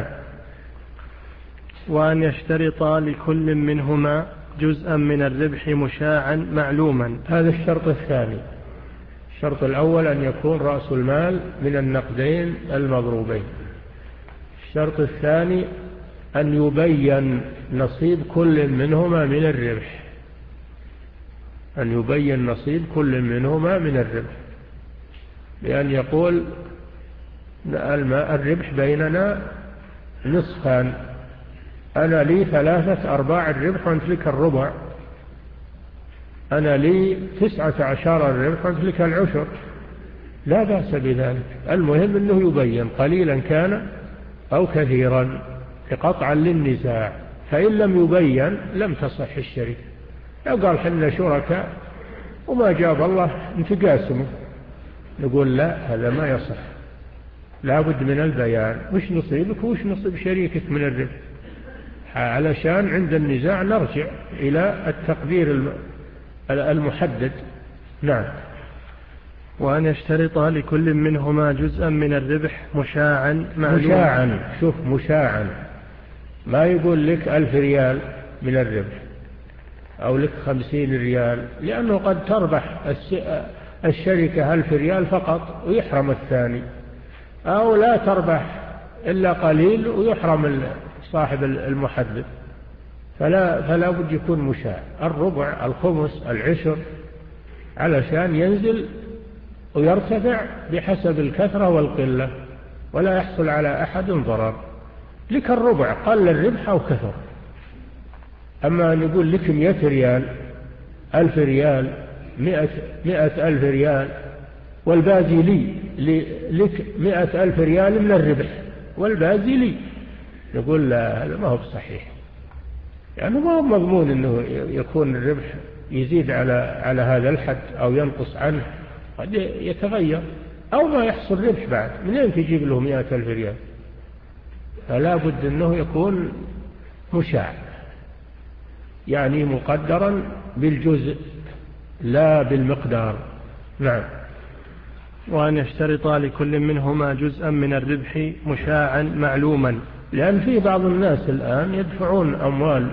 وأن يشترط لكل منهما جزءا من الربح مشاعا معلوما. هذا الشرط الثاني. الشرط الأول أن يكون رأس المال من النقدين المضروبين. الشرط الثاني أن يبين نصيب كل منهما من الربح، أن يبين نصيب كل منهما من الربح، بأن يقول الربح بيننا نصفان، أنا لي ثلاثة أرباع الربح وأنت لك الربع، أنا لي تسعة عشر الربح وأنت لك العشر، لا بأس بذلك. المهم أنه يبين قليلا كان أو كثيرا قطعا للنزاع. فإن لم يبين لم تصح الشركة. لو قال حنا شركاء وما جاب الله نتقاسمه، نقول لا، هذا ما يصح، لا بد من البيان. وش نصيبك وش نصيب شريكك من الربح، علشان عند النزاع نرجع إلى التقدير المحدد. نعم. وأن يشترط لكل منهما جزءا من الربح مشاعا معلوما. مشاعا، شوف مشاعا، ما يقول لك ألف ريال من الربح أو لك خمسين ريال، لأنه قد تربح الشركة ألف ريال فقط ويحرم الثاني، أو لا تربح إلا قليل ويحرم صاحب المحدد. فلا, فلا بد يكون مشاع، الربع الخمس العشر، علشان ينزل ويرتفع بحسب الكثرة والقلة، ولا يحصل على أحد ضرر. لك الربع قل الربح أو كثر. أما أن يقول لك مئة ريال ألف ريال مئة, مئة ألف ريال والبازي لي، لك مئة ألف ريال من الربح والبازي لي، نقول لا، هذا ما هو بصحيح، يعني ما هو مضمون أنه يكون الربح يزيد على على هذا الحد أو ينقص عنه، قد يتغير أو ما يحصل ربح بعد، منين تجيب له مئة ألف ريال؟ فلا بد أنه يكون مشاع، يعني مقدرا بالجزء لا بالمقدار. نعم. وأن يشترط لكل منهما جزءا من الربح مشاعا معلوما. لأن في بعض الناس الآن يدفعون أموال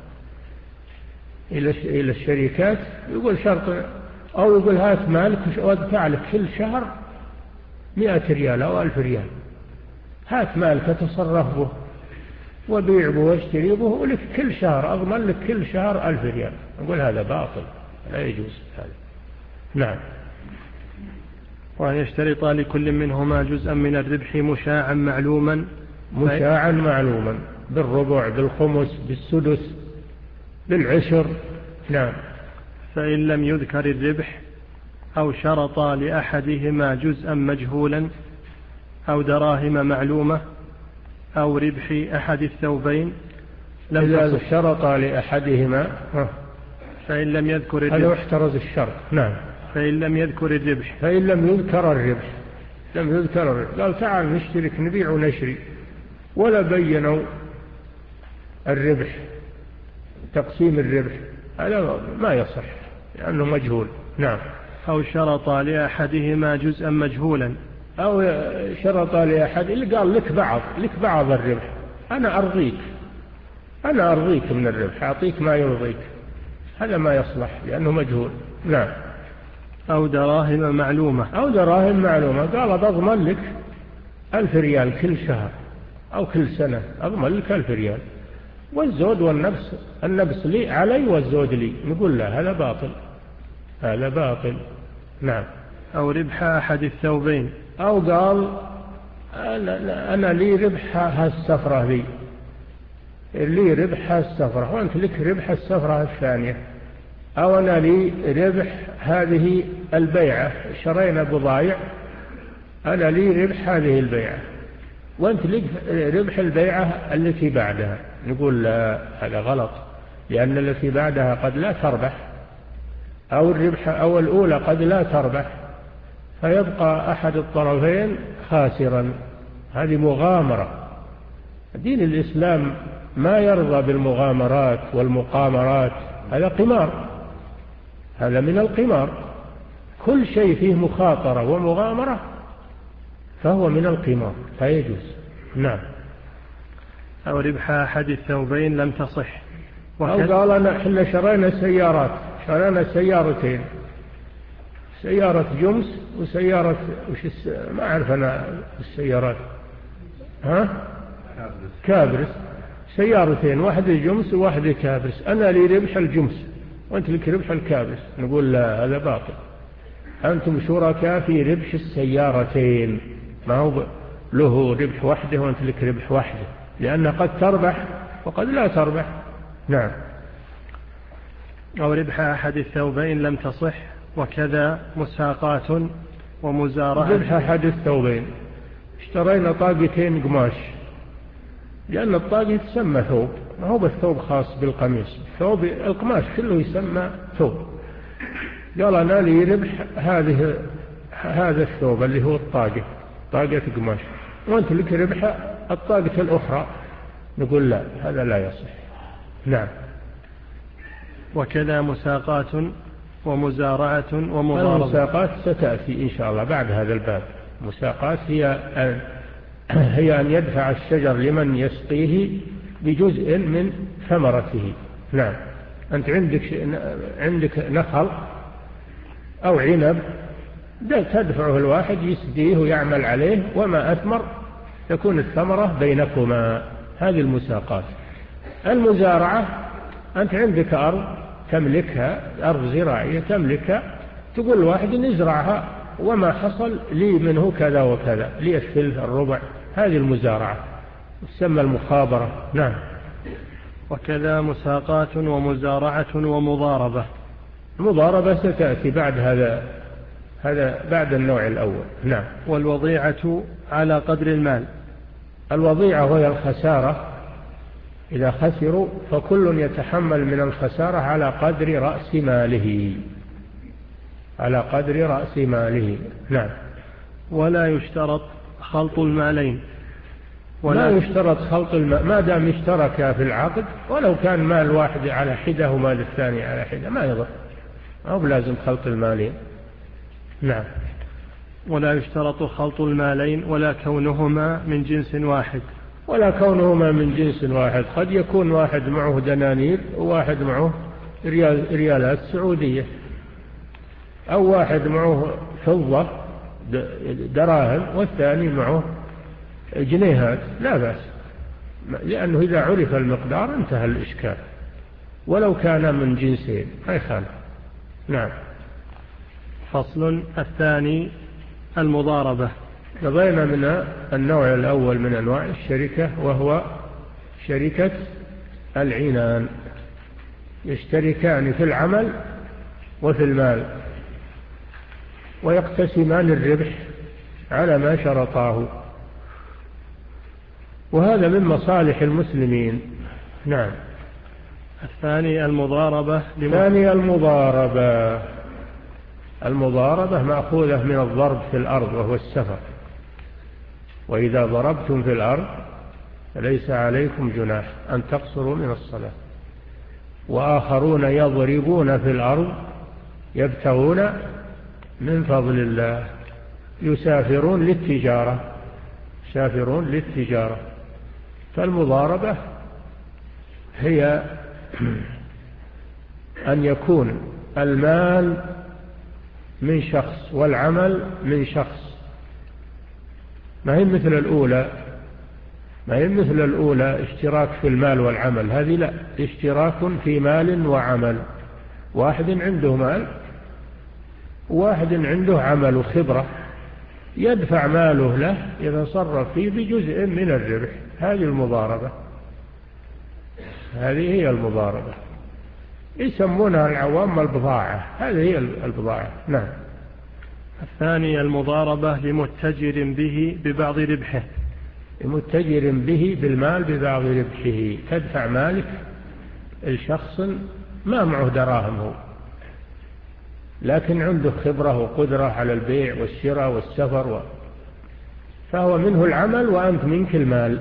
إلى الشركات، يقول شرط، أو يقول هات مالك وادفع لك كل شهر مئة ريال أو ألف ريال، هات مالك تصرف به وبيع به واشتري به ولك كل شهر أضمن لك كل شهر ألف ريال. نقول هذا باطل، لا يجوز هذا. نعم. وأن يشترط لكل منهما جزءا من الربح مشاعا معلوما. مشاعا معلوما بالربع بالخمس بالسدس بالعشر. نعم. فإن لم يذكر الربح أو شرط لأحدهما جزءا مجهولا أو دراهم معلومة أو ربح أحد الثوبين لم إذا شرط لأحدهما فإن لم يذكر الربح، هذا احترز الشرط. نعم. فإن لم يذكر الربح فإن لم يذكر الربح لم يذكر الربح قال تعال نشترك نبيع ونشري، ولا بينوا الربح تقسيم الربح، هذا ما يصح لأنه مجهول. نعم. أو شرط لأحدهما جزءا مجهولا، أو شرط لأحد اللي قال لك بعض لك بعض الربح، أنا أرضيك أنا أرضيك من الربح، أعطيك ما يرضيك، هذا ما يصلح لأنه مجهول. نعم. أو دراهم معلومة أو دراهم معلومة، قال بضمن لك ألف ريال كل شهر أو كل سنة، أضمن لك ألف ريال، والزود والنبس النبس لي علي والزود لي، نقول لا، هذا باطل، هذا باطل. نعم. أو ربح أحد الثوبين، أو قال أنا, أنا لي ربح هالسفرة لي لي ربح هالسفرة وأنت لك ربح السفرة الثانية، أو أنا لي ربح هذه البيعة، شرينا بضائع أنا لي ربح هذه البيعة وأنت لك ربح البيعة التي بعدها. نقول لا، هذا غلط، لأن التي بعدها قد لا تربح، أو الربح أو الأولى قد لا تربح، فيبقى أحد الطرفين خاسرا. هذه مغامرة. دين الإسلام ما يرضى بالمغامرات والمقامرات، هذا قمار، هذا من القمار. كل شيء فيه مخاطرة ومغامرة فهو من القمار، فيجوز. نعم. أو ربح أحد الثوبين لم تصح. أو قال أنا إحنا شرينا سيارات، شرينا سيارتين، سيارة جمس وسيارة وش الس... ما أعرف أنا السيارات، ها كابرس، سيارتين، واحدة جمس وواحدة كابرس، أنا لي ربح الجمس وأنت لك ربح الكابرس. نقول لا، هذا باطل. أنتم شركاء في ربح السيارتين، ما هو له ربح وحده وأنت لك ربح وحده، لأن قد تربح وقد لا تربح. نعم. أو ربح أحد الثوبين لم تصح. وكذا مساقات ومزارعة. ربح أحد الثوبين، اشترينا طاقتين قماش، لأن الطاقة يتسمى ثوب، ما هو بالثوب خاص بالقميص، الثوب القماش كله يسمى ثوب. قال أنا لي ربح هذه هذا الثوب اللي هو الطاقة، طاقة قماش، وأنت لك ربح الطاقة الأخرى. نقول لا، هذا لا يصح. نعم. وكذا مساقات ومزارعة ومضاربة. المساقات ستأتي إن شاء الله بعد هذا الباب. مساقات هي أن هي أن يدفع الشجر لمن يسقيه بجزء من ثمرته. نعم. أنت عندك عندك نخل أو عنب، تدفعه الواحد يسقيه ويعمل عليه، وما أثمر تكون الثمرة بينكما. هذه المساقات. المزارعة أنت عندك أرض تملكها، أرض زراعية تملكها، تقول الواحد نزرعها وما حصل لي منه كذا وكذا، لي الثلث الربع. هذه المزارعة تسمى المخابرة. نعم. وكذا مساقات ومزارعة ومضاربة. المضاربة ستأتي بعد هذا هذا بعد النوع الأول. نعم. والوضيعة على قدر المال. الوضيعة وهي الخسارة، إذا خسروا فكل يتحمل من الخسارة على قدر رأس ماله، على قدر رأس ماله. نعم. ولا يشترط خلط المالين. ولا يشترط خلط المال ما دام اشتركا في العقد، ولو كان مال واحد على حدة ومال الثاني على حدة ما يضر، أو بلازم خلط المالين. نعم. ولا يشترط خلط المالين ولا كونهما من جنس واحد. ولا كونهما من جنس واحد، قد يكون واحد معه دنانير وواحد معه ريال ريالات سعودية، أو واحد معه فضة دراهم والثاني معه جنيهات، لا بأس، لأنه إذا عرف المقدار انتهى الإشكال، ولو كان من جنسين ما يخالف. نعم. فصل الثاني المضاربة. قضينا من النوع الأول من أنواع الشركة، وهو شركة العنان، يشتركان في العمل وفي المال، ويقتسمان الربح على ما شرطاه، وهذا من مصالح المسلمين. نعم. الثاني المضاربة. الثاني المضاربة. المضاربة مأخوذة من الضرب في الأرض وهو السفر، وإذا ضربتم في الأرض فليس عليكم جناح أن تقصروا من الصلاة. وآخرون يضربون في الأرض يبتغون من فضل الله، يسافرون للتجارة، يسافرون للتجارة. فالمضاربة هي أن يكون المال من شخص والعمل من شخص، ما هي مثل الأولى، ما هي مثل الأولى اشتراك في المال والعمل، هذه لا، اشتراك في مال وعمل. واحد عنده مال واحد عنده عمل وخبرة يدفع ماله له يتصرف فيه بجزء من الربح. هذه المضاربة، هذه هي المضاربة، يسمونها العوام البضاعة. هذه هي البضاعة. نعم. الثاني المضاربة لمتجر به ببعض ربحه. متجر به بالمال ببعض ربحه، تدفع مالك الشخص ما معه دراهم هو، لكن عنده خبرة وقدرة على البيع والشراء والسفر و... فهو منه العمل وأنت منك المال،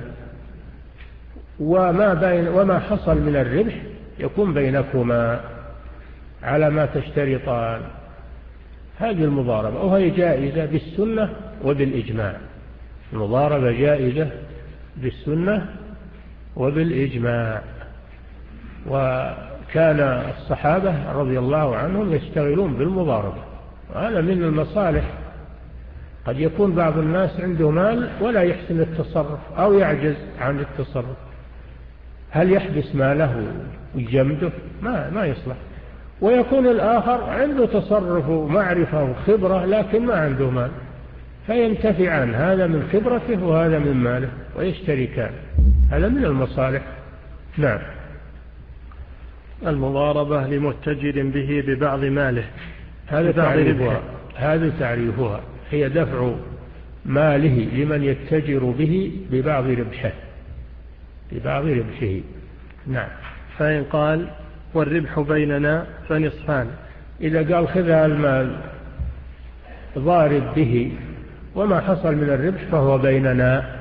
وما, بين وما حصل من الربح يكون بينكما على ما تشترطان. هذه المضاربة، وهي جائزة بالسنة وبالإجماع. المضاربة جائزة بالسنة وبالإجماع. وكان الصحابة رضي الله عنهم يشتغلون بالمضاربة، وهذا من المصالح. قد يكون بعض الناس عنده مال ولا يحسن التصرف أو يعجز عن التصرف، هل يحبس ماله ويجمده؟ ما, ما يصلح. ويكون الآخر عنده تصرف ومعرفة وخبرة لكن ما عنده مال، فينتفعان، هذا من خبرته وهذا من ماله، ويشتركان. هذا من المصالح. نعم. المضاربة لمتجر به ببعض ماله. هذا تعريفها، هذا تعريفها هي دفع ماله لمن يتجر به ببعض ربحه، ببعض ربحه. نعم. فإن قال والربح بيننا فنصفان، إذا قال خذ المال ضارب به وما حصل من الربح فهو بيننا،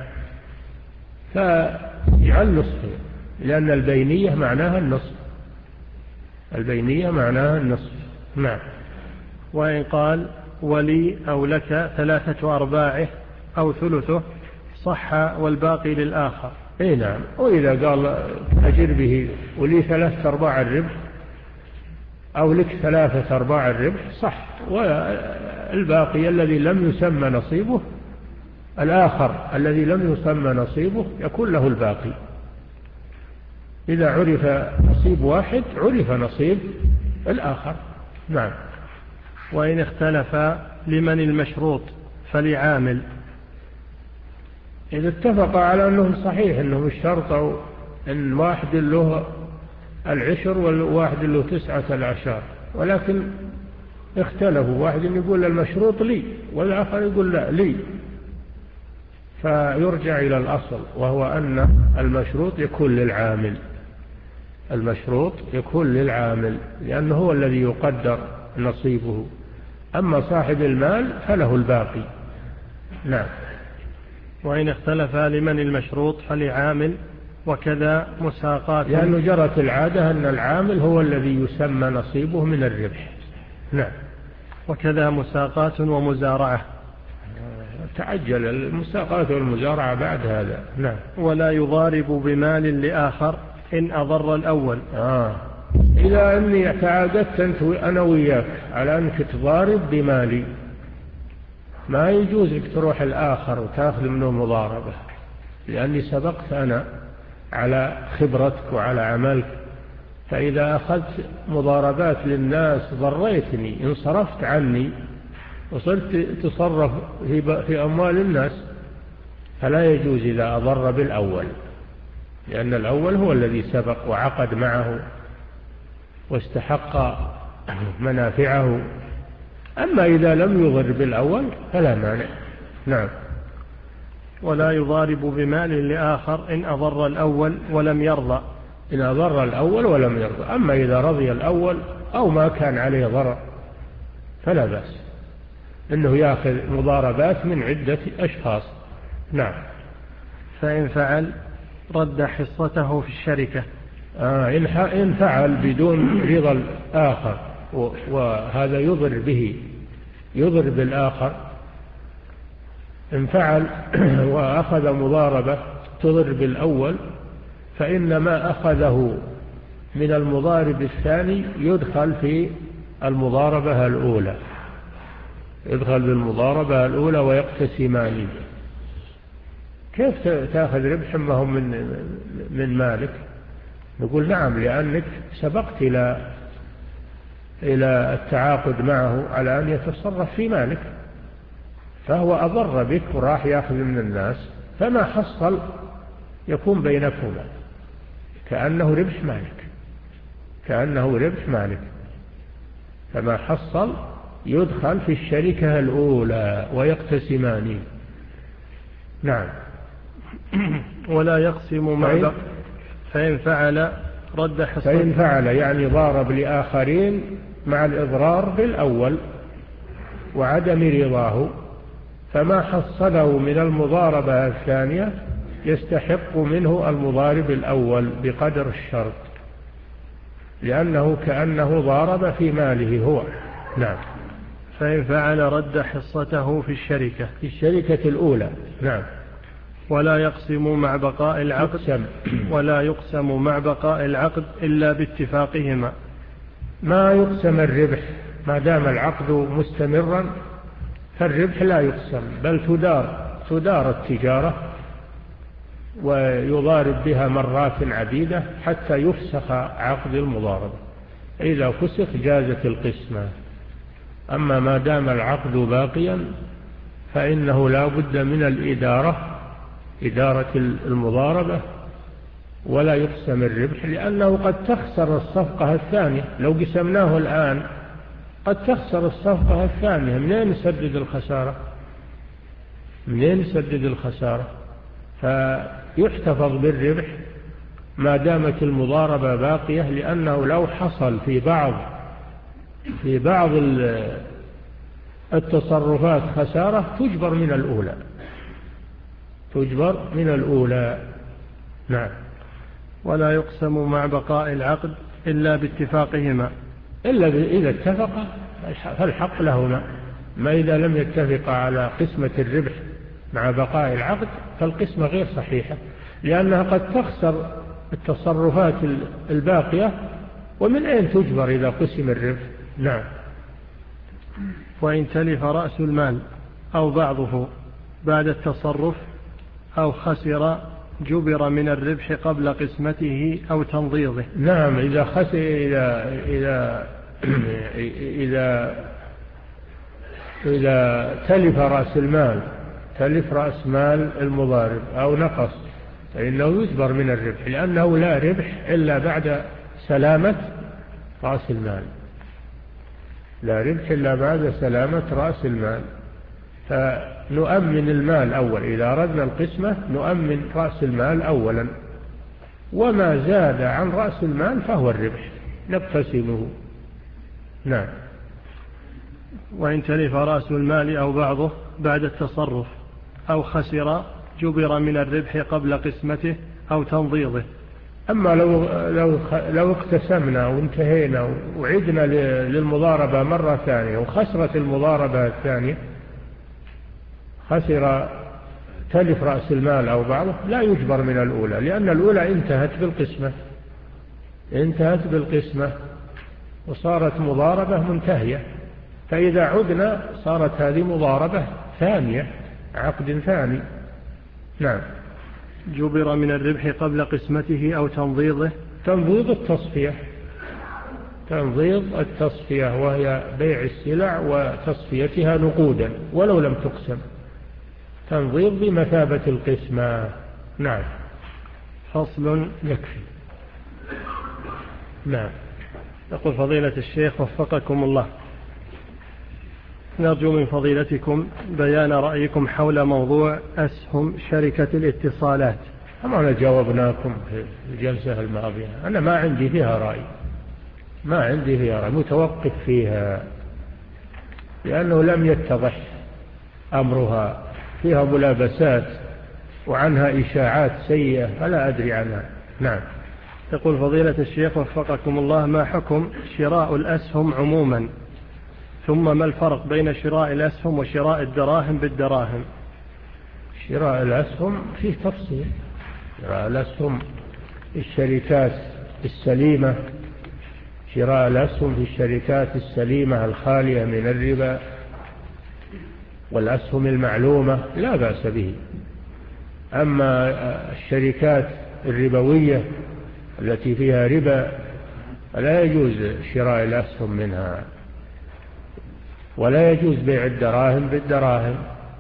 فيجعل نصف، لأن البينية معناها النصف، البينية معناها النصف. نعم. وإن قال ولي أو لك ثلاثة أرباعه أو ثلثه صح والباقي للآخر. اي نعم. وإذا قال أجر به ولي ثلاثة أرباع الربح أو لك ثلاثة أرباع الربح صح، والباقي الذي لم يسمى نصيبه، الآخر الذي لم يسمى نصيبه يكون له الباقي. إذا عرف نصيب واحد عرف نصيب الآخر. نعم. وإن اختلف لمن المشروط فلعامل. إذا اتفق على أنه صحيح أنه اشترطوا أن واحد له العشر والواحد له تسعة العشر، ولكن اختلفوا، واحد يقول المشروط لي والآخر يقول لا لي، فيرجع إلى الأصل، وهو أن المشروط يكون للعامل، المشروط يكون للعامل لأنه هو الذي يقدر نصيبه، أما صاحب المال فله الباقي. نعم. وإن اختلف لمن المشروط فلعامل، وكذا مساقات، لأنه جرت العادة أن العامل هو الذي يسمى نصيبه من الربح. نعم. وكذا مساقات ومزارعة. تعجل المساقات والمزارعة بعد هذا. نعم. ولا يضارب بمال لآخر إن أضر الأول. آه. إذا أني تعاقدت أنت أنا وياك على أنك تضارب بمالي، ما يجوز لك تروح الآخر وتأخذ منه مضاربة، لأني سبقت أنا على خبرتك وعلى عملك. فإذا أخذت مضاربات للناس ضريتني، انصرفت عني وصرت تصرف في أموال الناس، فلا يجوز إذا أضر بالأول، لأن الأول هو الذي سبق وعقد معه واستحق منافعه. أما إذا لم يضر بالأول فلا مانع. نعم. ولا يضارب بمال لآخر إن أضر الأول ولم يرضى. إن أضر الأول ولم يرضى. أما إذا رضي الأول أو ما كان عليه ضرر فلا بأس إنه يأخذ مضاربات من عدة أشخاص. نعم. فإن فعل رد حصته في الشركة. آه إن فعل بدون رضا الآخر وهذا يضر به، يضر بالآخر، إن فعل وأخذ مضاربة تضر بالأول، فإن ما أخذه من المضارب الثاني يدخل في المضاربة الأولى، يدخل بالمضاربة الأولى ويقتسمان. كيف تأخذ ربح ما هم من من مالك؟ نقول نعم، لأنك سبقت إلى إلى التعاقد معه على أن يتصرف في مالك، فهو أضر بك وراح يأخذ من الناس، فما حصل يكون بينكما كأنه ربح مالك، كأنه ربح مالك، فما حصل يدخل في الشركة الأولى ويقتسمان. نعم. ولا يقسم مع بق فإن فعل رد حصته. فإن فعل يعني ضارب لآخرين مع الإضرار بالأول وعدم رضاه، فما حصله من المضاربة الثانية يستحق منه المضارب الأول بقدر الشرط، لأنه كأنه ضارب في ماله هو. نعم. فإن فعل رد حصته في الشركة في الشركة الأولى. نعم. ولا يقسم مع بقاء العقد يقسم. ولا يقسم مع بقاء العقد إلا باتفاقهما. ما يقسم الربح ما دام العقد مستمرا، فالربح لا يقسم، بل تدار تدار التجارة ويضارب بها مرات عديدة حتى يفسخ عقد المضاربة. إذا فسخ جازت القسمة. أما ما دام العقد باقيا فإنه لا بد من الإدارة، إدارة المضاربة، ولا يقسم الربح، لأنه قد تخسر الصفقة الثانية. لو قسمناه الآن قد تخسر الصفقة الثانية، منين نسدد الخسارة؟ منين نسدد الخسارة؟ فيحتفظ بالربح ما دامت المضاربة باقية، لأنه لو حصل في بعض في بعض التصرفات خسارة تجبر من الأولى، تجبر من الأولى. نعم. ولا يقسم مع بقاء العقد إلا باتفاقهما، إلا إذا اتفقا فالحق لهما. ما إذا لم يتفقا على قسمة الربح مع بقاء العقد فالقسمة غير صحيحة، لأنها قد تخسر التصرفات الباقية، ومن أين تجبر إذا قسم الربح؟ نعم. وإن تلف رأس المال أو بعضه بعد التصرف أو خسر جبر من الربح قبل قسمته أو تنضيضه. نعم. إذا خسر إذا إذا إذا إذا تلف رأس المال، تلف رأس مال المضارب أو نقص، فإنه يجبر من الربح، لأنه لا ربح إلا بعد سلامة رأس المال، لا ربح إلا بعد سلامة رأس المال. فنؤمن المال أول، إذا أردنا القسمة نؤمن رأس المال أولا، وما زاد عن رأس المال فهو الربح نقتسمه. نعم. وإن تلف رأس المال أو بعضه بعد التصرف أو خسر جبر من الربح قبل قسمته أو تنضيضه. أما لو, لو, لو اقتسمنا وانتهينا وعدنا للمضاربة مرة ثانية وخسرت المضاربة الثانية، خسر تلف رأس المال أو بعضه، لا يجبر من الأولى، لأن الأولى انتهت بالقسمة، انتهت بالقسمة وصارت مضاربة منتهية. فإذا عدنا صارت هذه مضاربة ثانية، عقد ثاني. نعم. جبر من الربح قبل قسمته أو تنضيضه. تنضيض التصفية، تنضيض التصفية وهي بيع السلع وتصفيتها نقودا ولو لم تقسم، تنضيض بمثابة القسمة. نعم. فصل. يكفي. نعم. يقول فضيلة الشيخ وفقكم الله، نرجو من فضيلتكم بيان رأيكم حول موضوع أسهم شركة الاتصالات. أنا جاوبناكم في الجلسة الماضية، أنا ما عندي فيها رأي، ما عندي فيها رأي، متوقف فيها، لأنه لم يتضح أمرها، فيها ملابسات وعنها إشاعات سيئة فلا أدري عنها. نعم. يقول فضيلة الشيخ وفقكم الله، ما حكم شراء الأسهم عموما، ثم ما الفرق بين شراء الأسهم وشراء الدراهم بالدراهم؟ شراء الأسهم فيه تفصيل. شراء الأسهم في الشركات السليمة، شراء الأسهم في الشركات السليمة الخالية من الربا والأسهم المعلومة لا بأس به. أما الشركات الربوية التي فيها ربا فلا يجوز شراء الأسهم منها، ولا يجوز بيع الدراهم بالدراهم،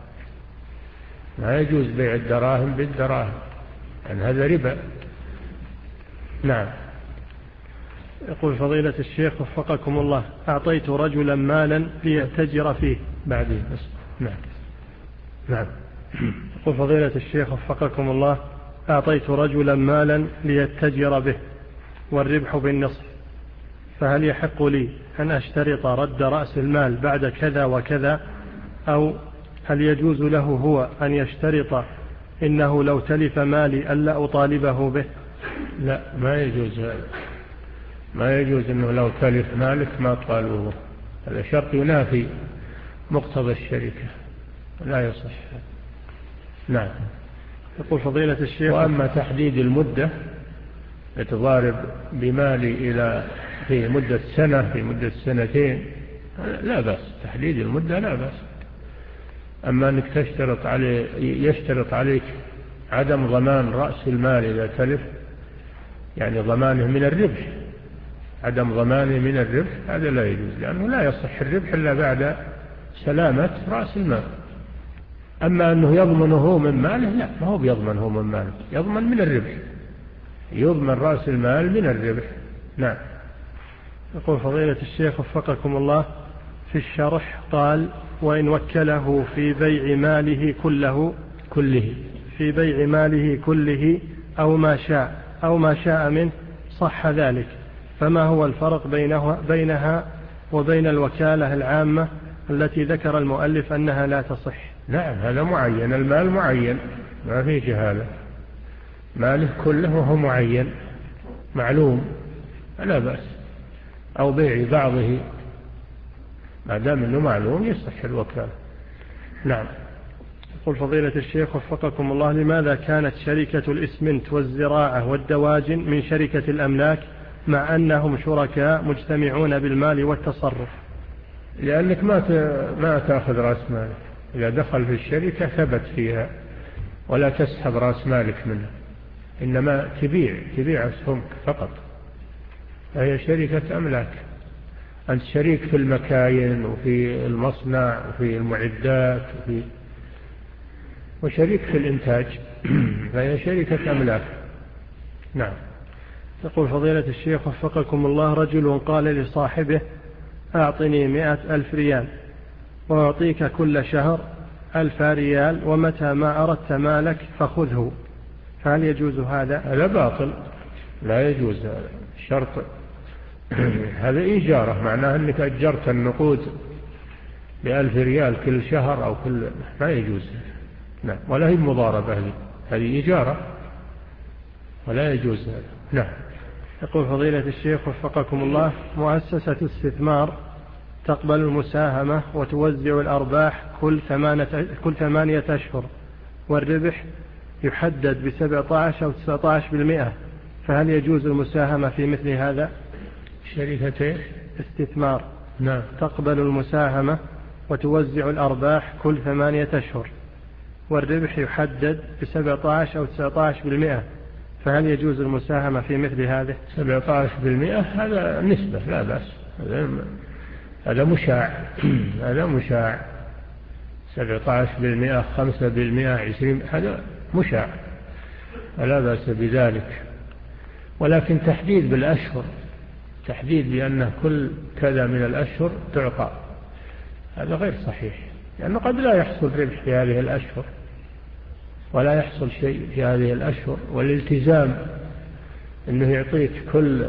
ما يجوز بيع الدراهم بالدراهم، يعني هذا ربا. نعم. يقول فضيلة الشيخ وفقكم الله: أعطيت رجلا مالا ليتجر فيه بعدين بس. نعم. نعم. يقول فضيلة الشيخ وفقكم الله: أعطيت رجلا مالا ليتجر به والربح بالنصف، فهل يحق لي أن أشترط رد رأس المال بعد كذا وكذا، أو هل يجوز له هو أن يشترط إنه لو تلف مالي ألا أطالبه به؟ لا، ما يجوز هذا، ما يجوز أنه لو تلف مالك ما طالبه، هذا شرط ينافي مقتضى الشركة، لا يصح. نعم. يقول فضيلة الشيخ: وأما تحديد المدة، يتضارب بمالي إلى في مدة سنة في مدة سنتين، لا بأس، تحديد المدة لا بأس. أما أنك تشترط عليه يشترط عليك عدم ضمان رأس المال إذا تلف، يعني ضمانه من الربح، عدم ضمانه من الربح، هذا لا يجوز، لأنه لا يصح الربح إلا بعد سلامة رأس المال. أما أنه يضمنه من ماله، لا، ما هو بيضمنه من ماله، يضمن من الربح، يضمن رأس المال من الربح. نعم. يقول فضيلة الشيخ وفقكم الله: في الشرح قال: وإن وكله في بيع ماله كله كله في بيع ماله كله أو ما شاء أو ما شاء منه صح ذلك، فما هو الفرق بينها, بينها وبين الوكالة العامة التي ذكر المؤلف أنها لا تصح؟ نعم، هذا معين، المال معين، ما فيه جهالة، ماله كله وهو معين معلوم، لا بأس. أو بيع بعضه، ما دام أنه معلوم يصح الوكالة. نعم. يقول فضيلة الشيخ وفقكم الله: لماذا كانت شركة الإسمنت والزراعة والدواجن من شركة الأملاك مع أنهم شركاء مجتمعون بالمال والتصرف؟ لأنك ما ما تأخذ رأس مالك، إذا دخل في الشركة ثبت فيها، ولا تسحب رأس مالك منها، إنما تبيع تبيع أسهمك فقط، فهي شركة أملاك. أنت شريك في المكاين وفي المصنع وفي المعدات وفي وشريك في الإنتاج، فهي شركة أملاك. نعم. يقول فضيلة الشيخ وفقكم الله: رجل قال لصاحبه: أعطني مئة ألف ريال وأعطيك كل شهر ألف ريال، ومتى ما أردت مالك فخذه، فهل يجوز هذا؟ هذا باطل، لا يجوز هذا الشرط. هذا إيجارة، معناه أنك أجرت النقود بألف ريال كل شهر أو كل، ما يجوز. نعم. ولا هي مضاربة، هذه إيجارة ولا يجوز هذا. نعم. يقول فضيلة الشيخ وفقكم الله: مؤسسة استثمار تقبل المساهمة وتوزع الأرباح كل ثمانية, كل ثمانية أشهر، والربح يحدد بسبعة عشر أو تسعة عشر بالمئة، فهل يجوز المساهمة في مثل هذا؟ شركة استثمار نعم. تقبل المساهمة وتوزع الأرباح كل ثمانية أشهر، والربح يحدد بسبعة عشر أو تسعة عشر بالمئة، فهل يجوز المساهمة في مثل هذا؟ سبعة عشر بالمئة هذا نسبة، لا بأس، هذا مشاع هذا مشاع سبعة عشر بالمئة، خمسة بالمئة، عشرين، هذا مشاع، لا بأس بذلك. ولكن تحديد بالأشهر، تحديد بأنه كل كذا من الأشهر تعطى، هذا غير صحيح، لأنه قد لا يحصل ربح في هذه الأشهر ولا يحصل شيء في هذه الأشهر، والالتزام أنه يعطيك كل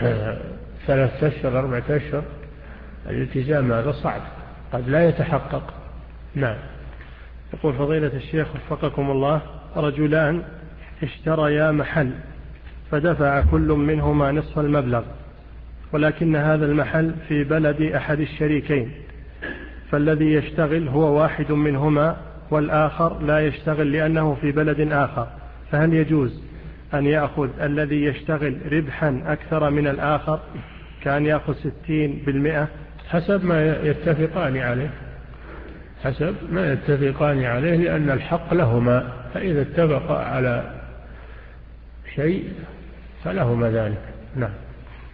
ثلاثة أشهر أربعة أشهر، الالتزام هذا صعب، قد لا يتحقق. نعم. يقول فضيلة الشيخ وفقكم الله: رجلان اشتريا محل فدفع كل منهما نصف المبلغ، ولكن هذا المحل في بلد أحد الشريكين، فالذي يشتغل هو واحد منهما والآخر لا يشتغل لأنه في بلد آخر، فهل يجوز أن يأخذ الذي يشتغل ربحا أكثر من الآخر، كان يأخذ ستين بالمئة؟ حسب ما يتفقان عليه، حسب ما يتفقان عليه، لأن الحق لهما، فإذا اتفقا على شيء فلهما ذلك. نعم.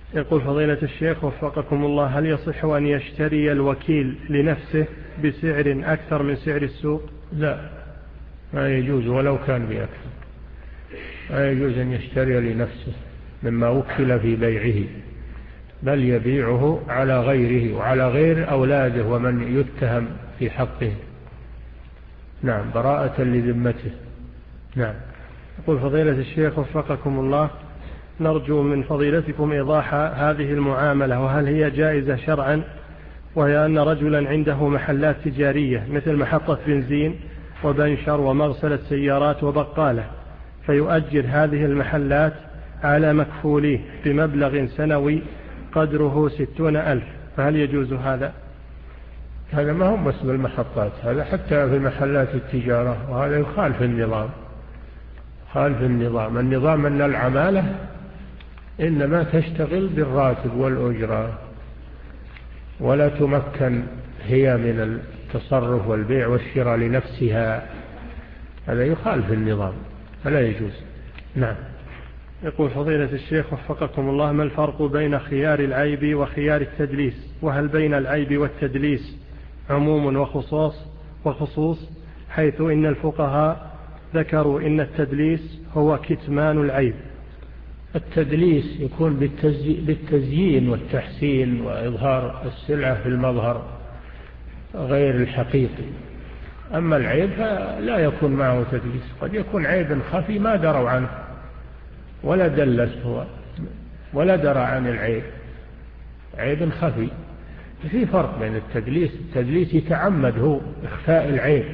يقول فضيلة الشيخ وفقكم الله، هل يصح أن يشتري الوكيل لنفسه بسعر أكثر من سعر السوق؟ لا، ما يجوز ولو كان بأكثر. ما يجوز أن يشتري لنفسه مما وكل في بيعه، بل يبيعه على غيره وعلى غير أولاده ومن يتهم في حقه. نعم، براءة لذمته. نعم. يقول فضيلة الشيخ وفقكم الله، نرجو من فضيلتكم إيضاح هذه المعاملة، وهل هي جائزة شرعا؟ وهي أن رجلا عنده محلات تجارية مثل محطة بنزين وبنشر ومغسلة سيارات وبقالة، فيؤجر هذه المحلات على مكفوليه بمبلغ سنوي قدره ستون ألف، فهل يجوز هذا؟ هذا ما هم بس بالمحطات، هذا حتى في محلات التجارة، وهذا يخالف النظام. خالف النظام. النظام أن العمالة إنما تشتغل بالراتب والأجرة، ولا تمكن هي من التصرف والبيع والشراء لنفسها. هذا يخالف النظام، فلا يجوز. نعم. يقول فضيلة الشيخ وفقكم الله، ما الفرق بين خيار العيب وخيار التدليس؟ وهل بين العيب والتدليس عموم وخصوص وخصوص حيث إن الفقهاء ذكروا إن التدليس هو كتمان العيب؟ التدليس يكون بالتزيين والتحسين وإظهار السلعة في المظهر غير الحقيقي. أما العيب لا يكون معه تدليس، قد يكون عيب خفي ما دروا عنه ولا دلس هو ولا درى عن العيب، عيب خفي. في فرق بين التدليس. التدليس يتعمد هو إخفاء العيب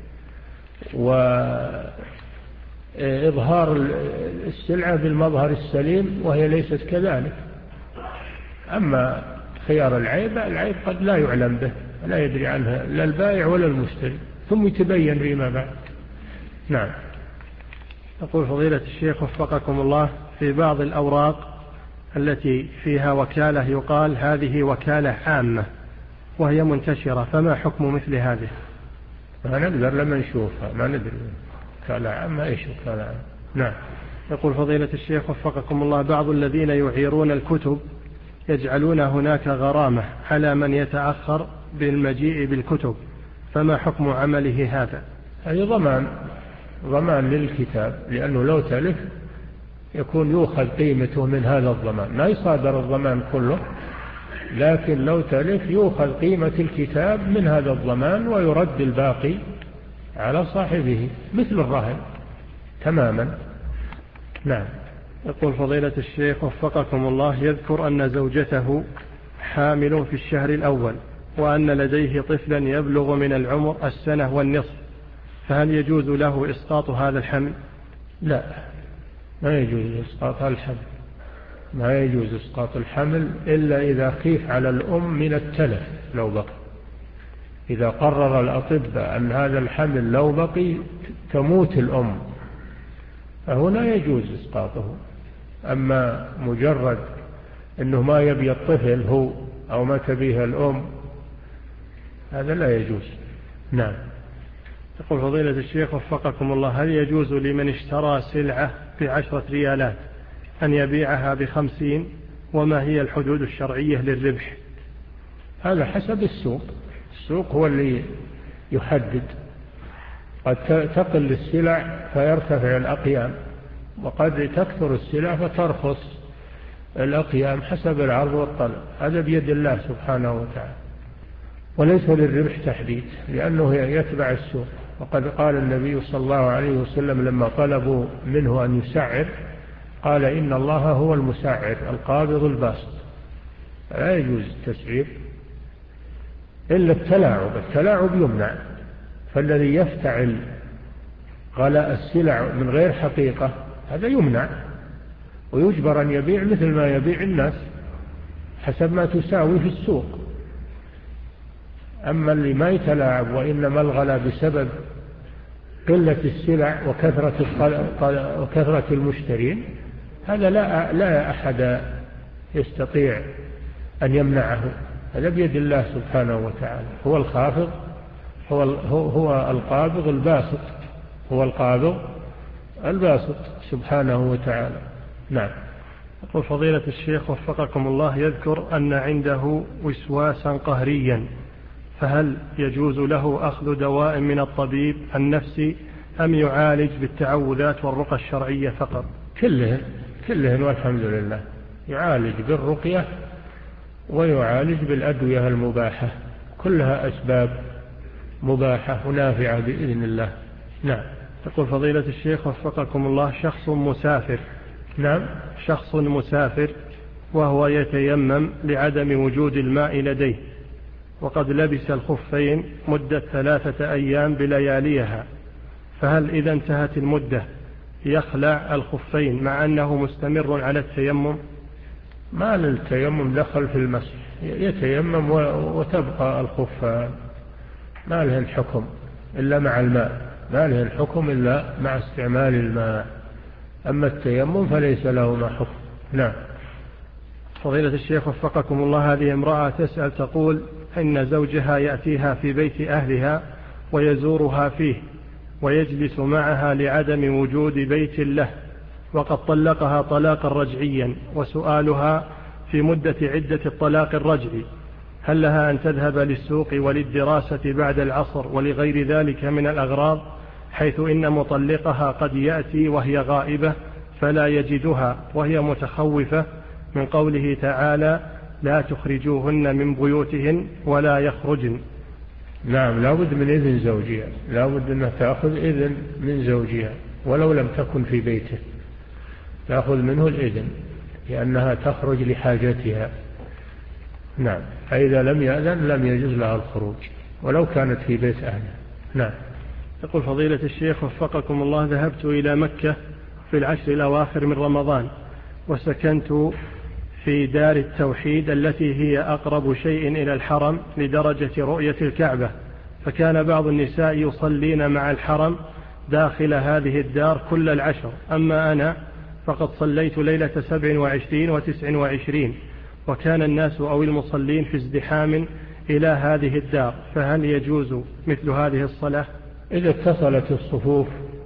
وإظهار السلعة بالمظهر السليم، وهي ليست كذلك. أما خيار العيب، العيب قد لا يعلم به، لا يدري عنها لا البائع ولا المشتري، ثم يتبين فيما بعد. نعم. يقول فضيلة الشيخ وفقكم الله، في بعض الأوراق التي فيها وكالة يقال هذه وكالة عامة وهي منتشرة، فما حكم مثل هذه؟ ما نقدر لما نشوفها ما ندري وكالة عامة ايش وكالة عامة. نعم. يقول فضيلة الشيخ وفقكم الله، بعض الذين يعيرون الكتب يجعلون هناك غرامة على من يتأخر بالمجيء بالكتب، فما حكم عمله هذا؟ هذا ضمان ضمان للكتاب، لأنه لو تلف يكون يؤخذ قيمته من هذا الضمان، لا يصادر الضمان كله، لكن لو تلف يؤخذ قيمة الكتاب من هذا الضمان ويرد الباقي على صاحبه مثل الرهن تماما. نعم. يقول فضيلة الشيخ وفقكم الله، يذكر أن زوجته حامل في الشهر الأول وأن لديه طفلا يبلغ من العمر السنة والنصف، فهل يجوز له إسقاط هذا الحمل؟ لا، ما يجوز إسقاط الحمل. ما يجوز إسقاط الحمل إلا إذا خيف على الأم من التلف لو بقي. إذا قرر الأطباء أن هذا الحمل لو بقي تموت الأم، فهنا يجوز إسقاطه. أما مجرد أنه ما يبي الطفل هو أو ما تبيه الأم، هذا لا يجوز. نعم. يقول فضيلة الشيخ وفقكم الله، هل يجوز لمن اشترى سلعة بعشرة ريالات أن يبيعها بخمسين؟ وما هي الحدود الشرعية للربح؟ هذا حسب السوق. السوق هو اللي يحدد. قد تقل السلع فيرتفع الأقيام، وقد تكثر السلع فترخص الأقيام حسب العرض والطلب. هذا بيد الله سبحانه وتعالى، وليس للربح تحديد، لأنه يتبع السوق. وقد قال النبي صلى الله عليه وسلم لما طلبوا منه أن يسعر قال إن الله هو المسعر القابض الباسط. لا يجوز التسعير إلا التلاعب. التلاعب يمنع، فالذي يفتعل غلاء السلع من غير حقيقة هذا يمنع، ويجبر أن يبيع مثل ما يبيع الناس حسب ما تساوي في السوق. أما اللي ما يتلاعب وإنما الغلا بسبب قلة السلع وكثرة وكثرة المشترين، هذا لا لا أحد يستطيع أن يمنعه. هذا بيد الله سبحانه وتعالى. هو الخافض، هو هو القابض الباسط، هو القابض الباسط سبحانه وتعالى. نعم. يقول فضيلة الشيخ وفقكم الله، يذكر أن عنده وسواسا قهريا، فهل يجوز له أخذ دواء من الطبيب النفسي أم يعالج بالتعوذات والرقى الشرعية فقط؟ كلهن كلهن والحمد لله، يعالج بالرقية ويعالج بالأدوية المباحة، كلها أسباب مباحة ونافعة بإذن الله. نعم. يقول فضيلة الشيخ وفقكم الله، شخص مسافر نعم شخص مسافر وهو يتيمم لعدم وجود الماء لديه، وقد لبس الخفين مدة ثلاثة أيام بلياليها، فهل إذا انتهت المدة يخلع الخفين مع أنه مستمر على التيمم؟ ما للتيمم دخل في المسح، يتيمم وتبقى الخفان، ما لهن حكم إلا مع الماء، ما لهن حكم إلا مع استعمال الماء، أما التيمم فليس له ما حكم. نعم. فضيلة الشيخ وفقكم الله، هذه امرأة تسأل تقول إن زوجها يأتيها في بيت أهلها ويزورها فيه ويجلس معها لعدم وجود بيت له، وقد طلقها طلاقا رجعيا، وسؤالها في مدة عدة الطلاق الرجعي هل لها أن تذهب للسوق وللدراسة بعد العصر ولغير ذلك من الأغراض، حيث إن مطلقها قد يأتي وهي غائبة فلا يجدها، وهي متخوفة من قوله تعالى لا تخرجوهن من بيوتهن ولا يخرجن؟ نعم، لا بد من إذن زوجها، لا بد أنها تأخذ إذن من زوجها ولو لم تكن في بيته، تأخذ منه الإذن لأنها تخرج لحاجتها. نعم، فإذا لم يأذن لم يجوز لها الخروج ولو كانت في بيت أهلها. نعم. يقول فضيلة الشيخ وفقكم الله، ذهبت إلى مكة في العشر الأواخر من رمضان، وسكنت في دار التوحيد التي هي أقرب شيء إلى الحرم لدرجة رؤية الكعبة، فكان بعض النساء يصلين مع الحرم داخل هذه الدار كل العشر، أما أنا فقد صليت ليلة سبع وعشرين وتسع وعشرين، وكان الناس أو المصلين في ازدحام إلى هذه الدار، فهل يجوز مثل هذه الصلاة؟ إذا اتصلت الصفوف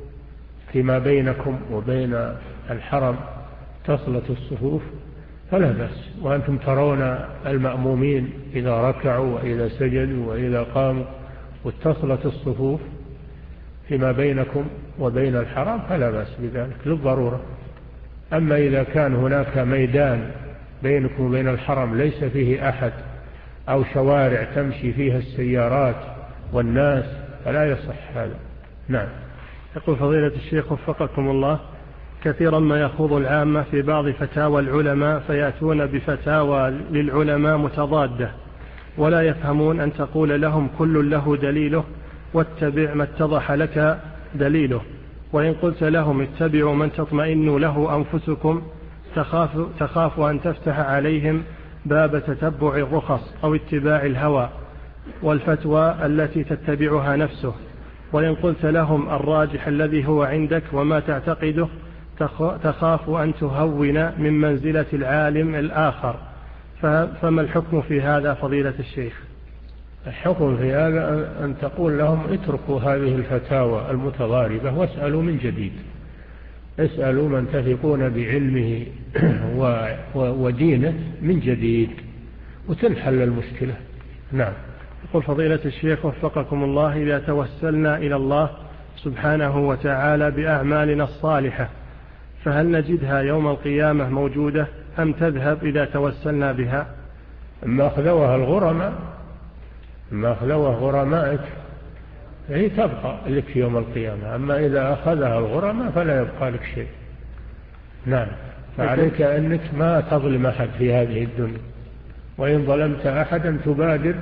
فيما بينكم وبين الحرم، اتصلت الصفوف فلا بأس، وأنتم ترون المأمومين إذا ركعوا وإذا سجدوا وإذا قاموا، واتصلت الصفوف فيما بينكم وبين الحرم فلا بأس بذلك للضرورة. أما إذا كان هناك ميدان بينكم وبين الحرم ليس فيه أحد أو شوارع تمشي فيها السيارات والناس فلا يصح هذا. نعم. يقول فضيلة الشيخ وفقكم الله، كثيرا ما يخوض العامة في بعض فتاوى العلماء فيأتون بفتاوى للعلماء متضادة، ولا يفهمون أن تقول لهم كل له دليله واتبع ما اتضح لك دليله، وإن قلت لهم اتبعوا من تطمئن له أنفسكم تخاف, تخاف أن تفتح عليهم باب تتبع الرخص أو اتباع الهوى والفتوى التي تتبعها نفسه، وإن قلت لهم الراجح الذي هو عندك وما تعتقده تخاف أن تهون من منزلة العالم الآخر، فما الحكم في هذا فضيلة الشيخ؟ الحكم في هذا أن تقول لهم اتركوا هذه الفتاوى المتضاربة واسألوا من جديد، اسألوا من تثقون بعلمه ودينه من جديد وتنحل المشكلة. نعم. يقول فضيلة الشيخ وفقكم الله، إذا توسلنا إلى الله سبحانه وتعالى بأعمالنا الصالحة فهل نجدها يوم القيامة موجودة أم تذهب إذا توسلنا بها؟ أما أخذوها الغرماء أما أخذوها غرمائك هي تبقى لك يوم القيامة، أما إذا أخذها الغرماء فلا يبقى لك شيء. نعم. فعليك أنك ما تظلم أحد في هذه الدنيا، وإن ظلمت أحدا تبادر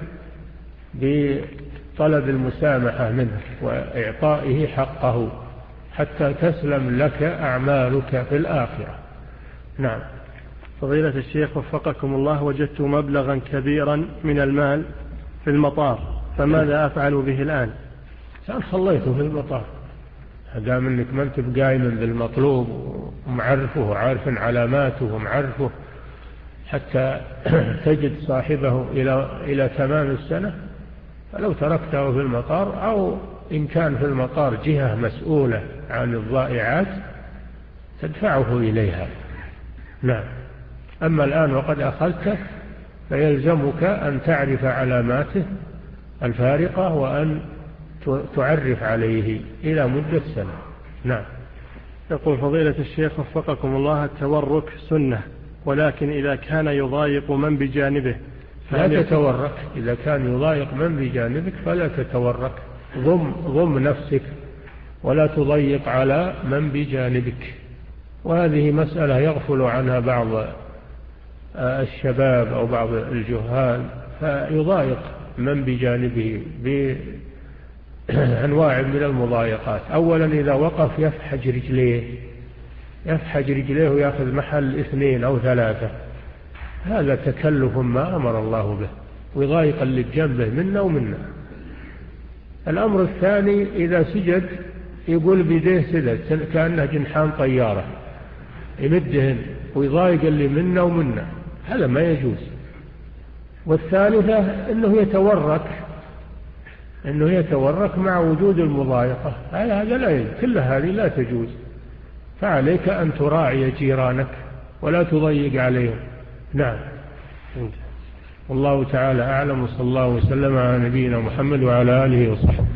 بطلب المسامحة منه وإعطائه حقه حتى تسلم لك أعمالك في الآخرة. نعم. فضيلة الشيخ وفقكم الله، وجدت مبلغا كبيرا من المال في المطار، فماذا أفعل به الآن؟ كان خليته في المطار، دام انك ما انت بقايم بالمطلوب ومعرفه وعارف علاماته ومعرفه حتى تجد صاحبه إلى إلى تمام السنة، فلو تركته في المطار أو إن كان في المطار جهة مسؤولة عن الضائعات تدفعه إليها. نعم. أما الآن وقد أخذته فيلزمك أن تعرف علاماته الفارقة وأن تعرف عليه إلى مدة سنة. نعم. يقول فضيلة الشيخ وفقكم الله: التورك سنة، ولكن إذا كان يضايق من بجانبه لا تتورك. إذا كان يضايق من بجانبك فلا تتورك، ضم, ضم نفسك ولا تضيق على من بجانبك. وهذه مسألة يغفل عنها بعض الشباب أو بعض الجهال، فيضايق من بجانبه بأنواع من المضايقات. أولا إذا وقف يفحج رجليه يفحج رجليه ويأخذ محل اثنين أو ثلاثة، هذا تكلف ما أمر الله به، ويضايق اللي بجنبه منا ومنا. الأمر الثاني إذا سجد يقول بيديه سدد كأنه جنحان طيارة، يمدهن ويضايق اللي منا ومنا، هذا ما يجوز. والثالثة أنه يتورك أنه يتورك مع وجود المضايقة، هذا لا يجوز، كل هذه لا تجوز. فعليك أن تراعي جيرانك ولا تضيق عليهم. نعم. والله تعالى أعلم، وصلى الله وسلم على نبينا محمد وعلى آله وصحبه.